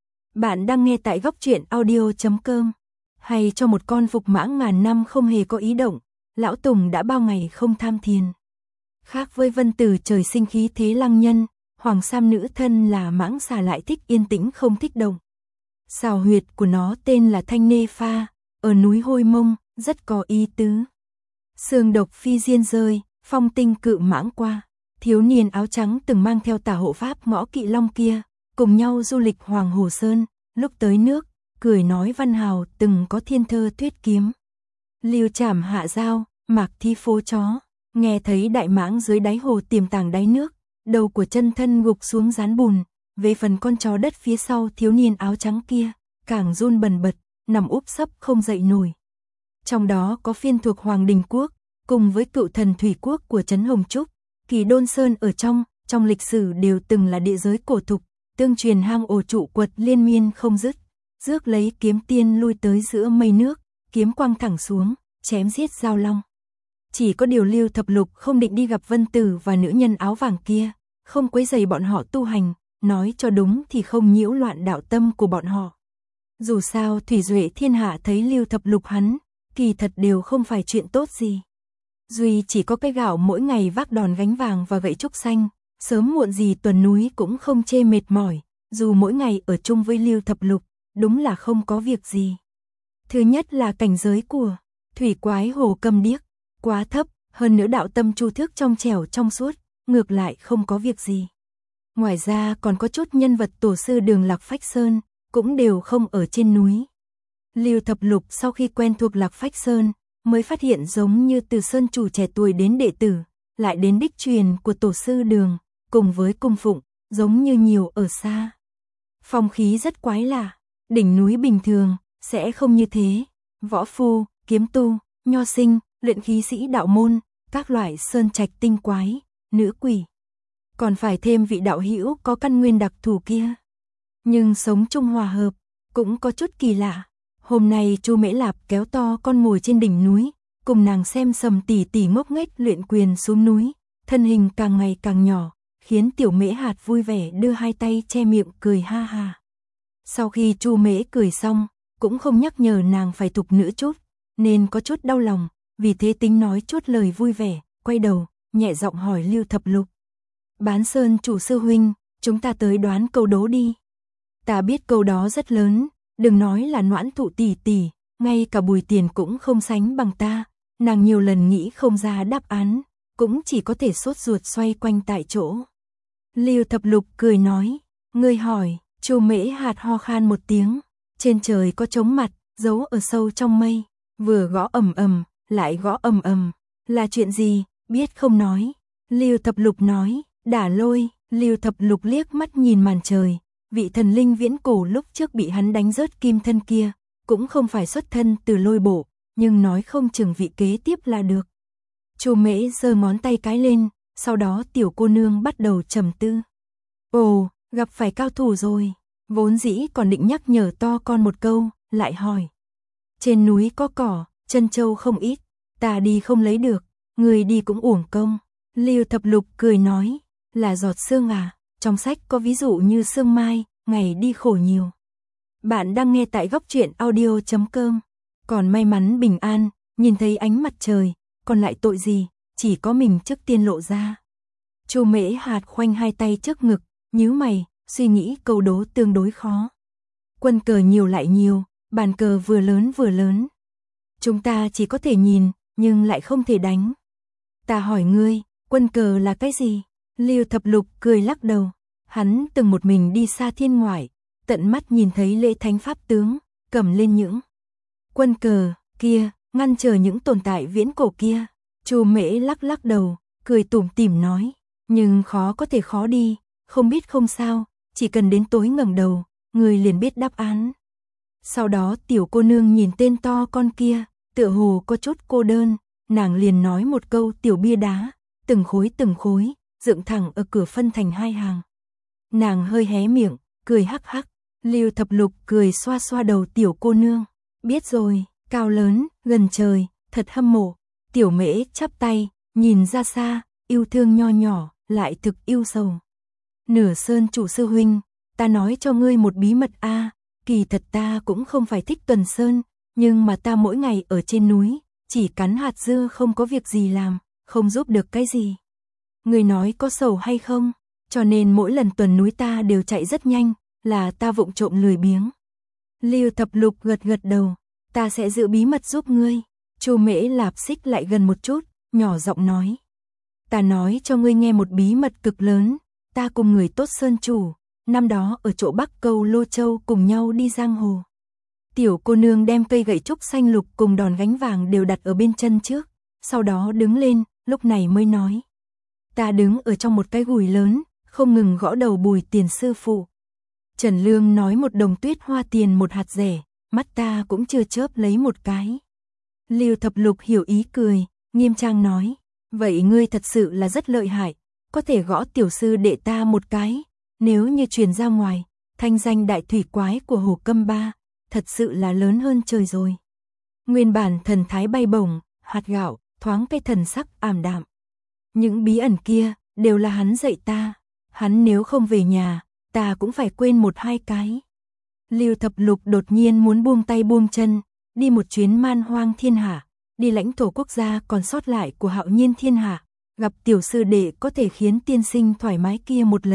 Bạn đang nghe tại góc truyện audio chấm com. Hay cho một con phục mãng ngàn năm không hề có ý động, lão tùng đã bao ngày không tham thiền. Khác với Vân Tử trời sinh khí thế lăng nhân, Hoàng Sam nữ thân là mãng xà lại thích yên tĩnh không thích động. Xào huyệt của nó tên là Thanh Nê Pha, ở núi Hôi Mông, rất có ý tứ. Sương độc phi diên rơi, phong tinh cự mãng qua, thiếu niên áo trắng từng mang theo tả hộ pháp ngõ Kỵ Long kia, cùng nhau du lịch Hoàng Hồ Sơn, lúc tới nước, cười nói văn hào từng có thiên thơ thuyết kiếm. Liêu chảm hạ dao, mạc thi phố chó, nghe thấy đại mãng dưới đáy hồ tiềm tàng đáy nước, đầu của chân thân gục xuống rán bùn, về phần con chó đất phía sau thiếu niên áo trắng kia, càng run bần bật, nằm úp sấp không dậy nổi. Trong đó có phiên thuộc Hoàng Đình Quốc, cùng với cựu thần thủy quốc của Trấn Hồng Trúc, Kỳ Đôn Sơn ở trong, trong lịch sử đều từng là địa giới cổ thục, tương truyền hang ổ trụ quật liên miên không dứt, rước lấy kiếm tiên lui tới giữa mây nước, kiếm quang thẳng xuống, chém giết giao long. Chỉ có điều Lưu Thập Lục không định đi gặp Vân Tử và nữ nhân áo vàng kia, không quấy rầy bọn họ tu hành, nói cho đúng thì không nhiễu loạn đạo tâm của bọn họ. Dù sao Thủy Duệ thiên hạ thấy Lưu Thập Lục hắn, kỳ thật đều không phải chuyện tốt gì. Duy chỉ có cái gạo mỗi ngày vác đòn gánh vàng và gậy trúc xanh, sớm muộn gì tuần núi cũng không chê mệt mỏi, dù mỗi ngày ở chung với Lưu Thập Lục, đúng là không có việc gì. Thứ nhất là cảnh giới của thủy quái Hồ Câm Điếc quá thấp, hơn nữa đạo tâm chu thước trong trẻo trong suốt, ngược lại không có việc gì. Ngoài ra còn có chút nhân vật tổ sư Đường Lạc Phách Sơn, cũng đều không ở trên núi. Lưu Thập Lục sau khi quen thuộc Lạc Phách Sơn, mới phát hiện giống như từ sơn chủ trẻ tuổi đến đệ tử, lại đến đích truyền của tổ sư Đường, cùng với cung phụng, giống như nhiều ở xa. Phong khí rất quái lạ, đỉnh núi bình thường, sẽ không như thế. Võ phu, kiếm tu, nho sinh, luyện khí sĩ đạo môn, các loại sơn trạch tinh quái, nữ quỷ. Còn phải thêm vị đạo hữu có căn nguyên đặc thù kia. Nhưng sống chung hòa hợp, cũng có chút kỳ lạ. Hôm nay Chu Mễ Lạp kéo to con ngồi trên đỉnh núi, cùng nàng xem Sầm tỷ tỷ ngốc nghếch luyện quyền xuống núi, thân hình càng ngày càng nhỏ, khiến Tiểu Mễ Hạt vui vẻ đưa hai tay che miệng cười ha ha. Sau khi Chu Mễ cười xong, cũng không nhắc nhở nàng phải thục nữ chút, nên có chút đau lòng, vì thế tính nói chút lời vui vẻ, quay đầu, nhẹ giọng hỏi Lưu Thập Lục. Bán Sơn chủ sư huynh, chúng ta tới đoán câu đố đi. Ta biết câu đó rất lớn, đừng nói là Noãn Thụ tỷ tỷ, ngay cả Bùi Tiền cũng không sánh bằng ta, nàng nhiều lần nghĩ không ra đáp án, cũng chỉ có thể sốt ruột xoay quanh tại chỗ. Lưu Thập Lục cười nói, ngươi hỏi. Chu Mễ Hạt ho khan một tiếng, trên trời có trống mặt, giấu ở sâu trong mây, vừa gõ ầm ầm, lại gõ ầm ầm, là chuyện gì, biết không nói. Lưu Thập Lục nói, đả lôi. Lưu Thập Lục liếc mắt nhìn màn trời, vị thần linh viễn cổ lúc trước bị hắn đánh rớt kim thân kia, cũng không phải xuất thân từ lôi bộ, nhưng nói không chừng vị kế tiếp là được. Chu Mễ giơ ngón tay cái lên, sau đó tiểu cô nương bắt đầu trầm tư. Ồ, gặp phải cao thủ rồi, vốn dĩ còn định nhắc nhở to con một câu, lại hỏi. Trên núi có cỏ, chân châu không ít, ta đi không lấy được, người đi cũng uổng công. Lưu Thập Lục cười nói, là giọt sương à, trong sách có ví dụ như sương mai, ngày đi khổ nhiều. Bạn đang nghe tại góc truyện audio chấm com, còn may mắn bình an, nhìn thấy ánh mặt trời, còn lại tội gì, chỉ có mình trước tiên lộ ra. Chu Mễ Hạt khoanh hai tay trước ngực, nhíu mày, suy nghĩ câu đố tương đối khó. Quân cờ nhiều lại nhiều, bàn cờ vừa lớn vừa lớn. Chúng ta chỉ có thể nhìn, nhưng lại không thể đánh. Ta hỏi ngươi, quân cờ là cái gì? Lưu Thập Lục cười lắc đầu. Hắn từng một mình đi xa thiên ngoại, tận mắt nhìn thấy lễ thánh pháp tướng, cầm lên những quân cờ kia, ngăn trở những tồn tại viễn cổ kia. Chu Mễ lắc lắc đầu, cười tủm tỉm nói, nhưng khó có thể khó đi, không biết không sao, chỉ cần đến tối ngẩng đầu, người liền biết đáp án. Sau đó tiểu cô nương nhìn tên to con kia, tựa hồ có chút cô đơn, nàng liền nói một câu tiểu bia đá, từng khối từng khối, dựng thẳng ở cửa phân thành hai hàng. Nàng hơi hé miệng, cười hắc hắc. Lưu Thập Lục cười xoa xoa đầu tiểu cô nương. Biết rồi, cao lớn, gần trời, thật hâm mộ. Tiểu Mễ chắp tay, nhìn ra xa, yêu thương nho nhỏ, lại thực yêu sầu. Nửa Sơn chủ sư huynh, ta nói cho ngươi một bí mật a, à, kỳ thật ta cũng không phải thích Tuần Sơn, nhưng mà ta mỗi ngày ở trên núi, chỉ cắn hạt dưa không có việc gì làm, không giúp được cái gì. Ngươi nói có sầu hay không? Cho nên mỗi lần tuần núi ta đều chạy rất nhanh, là ta vụng trộm lười biếng. Lưu Thập Lục gật gật đầu, ta sẽ giữ bí mật giúp ngươi. Chu Mễ Lạp xích lại gần một chút, nhỏ giọng nói. Ta nói cho ngươi nghe một bí mật cực lớn, ta cùng người tốt Sơn chủ, năm đó ở chỗ Bắc Câu Lô Châu cùng nhau đi giang hồ. Tiểu cô nương đem cây gậy trúc xanh lục cùng đòn gánh vàng đều đặt ở bên chân trước, sau đó đứng lên, lúc này mới nói. Ta đứng ở trong một cái gùi lớn, không ngừng gõ đầu Bùi Tiền sư phụ. Trần Lương nói một đồng tuyết hoa tiền một hạt rẻ, mắt ta cũng chưa chớp lấy một cái. Lưu Thập Lục hiểu ý cười, nghiêm trang nói, vậy ngươi thật sự là rất lợi hại, có thể gõ tiểu sư đệ ta một cái, nếu như truyền ra ngoài, thanh danh đại thủy quái của Hồ Câm Ba, thật sự là lớn hơn trời rồi. Nguyên bản thần thái bay bổng, hạt gạo, thoáng cái thần sắc ảm đạm. Những bí ẩn kia, đều là hắn dạy ta, hắn nếu không về nhà, ta cũng phải quên một hai cái. Lưu Thập Lục đột nhiên muốn buông tay buông chân, đi một chuyến man hoang thiên hạ, đi lãnh thổ quốc gia còn sót lại của hạo nhiên thiên hạ, gặp tiểu sư đệ có thể khiến tiên sinh thoải mái kia một lần,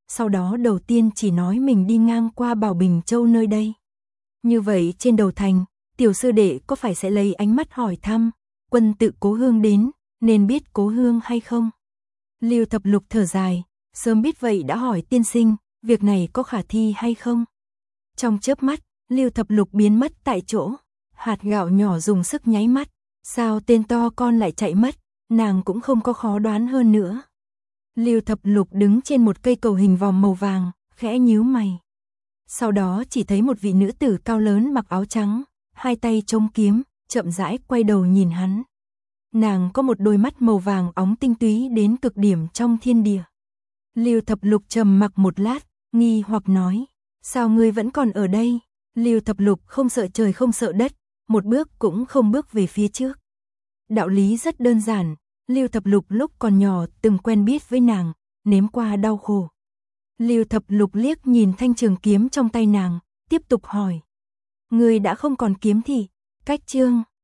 sau đó đầu tiên chỉ nói mình đi ngang qua Bảo Bình Châu nơi đây. Như vậy trên đầu thành, tiểu sư đệ có phải sẽ lấy ánh mắt hỏi thăm, quân tự Cố Hương đến, nên biết Cố Hương hay không? Lưu Thập Lục thở dài, sớm biết vậy đã hỏi tiên sinh, việc này có khả thi hay không? Trong chớp mắt, Lưu Thập Lục biến mất tại chỗ, hạt gạo nhỏ dùng sức nháy mắt, sao tên to con lại chạy mất, nàng cũng không có khó đoán hơn nữa. Lưu Thập Lục đứng trên một cây cầu hình vòm màu vàng, khẽ nhíu mày. Sau đó chỉ thấy một vị nữ tử cao lớn mặc áo trắng, hai tay chống kiếm, chậm rãi quay đầu nhìn hắn. Nàng có một đôi mắt màu vàng óng tinh túy đến cực điểm trong thiên địa. Lưu Thập Lục trầm mặc một lát, nghi hoặc nói, sao ngươi vẫn còn ở đây? Lưu Thập Lục không sợ trời không sợ đất, một bước cũng không bước về phía trước. Đạo lý rất đơn giản, Lưu Thập Lục lúc còn nhỏ từng quen biết với nàng, nếm qua đau khổ. Lưu Thập Lục liếc nhìn thanh trường kiếm trong tay nàng, tiếp tục hỏi. Ngươi đã không còn kiếm thì, cách chương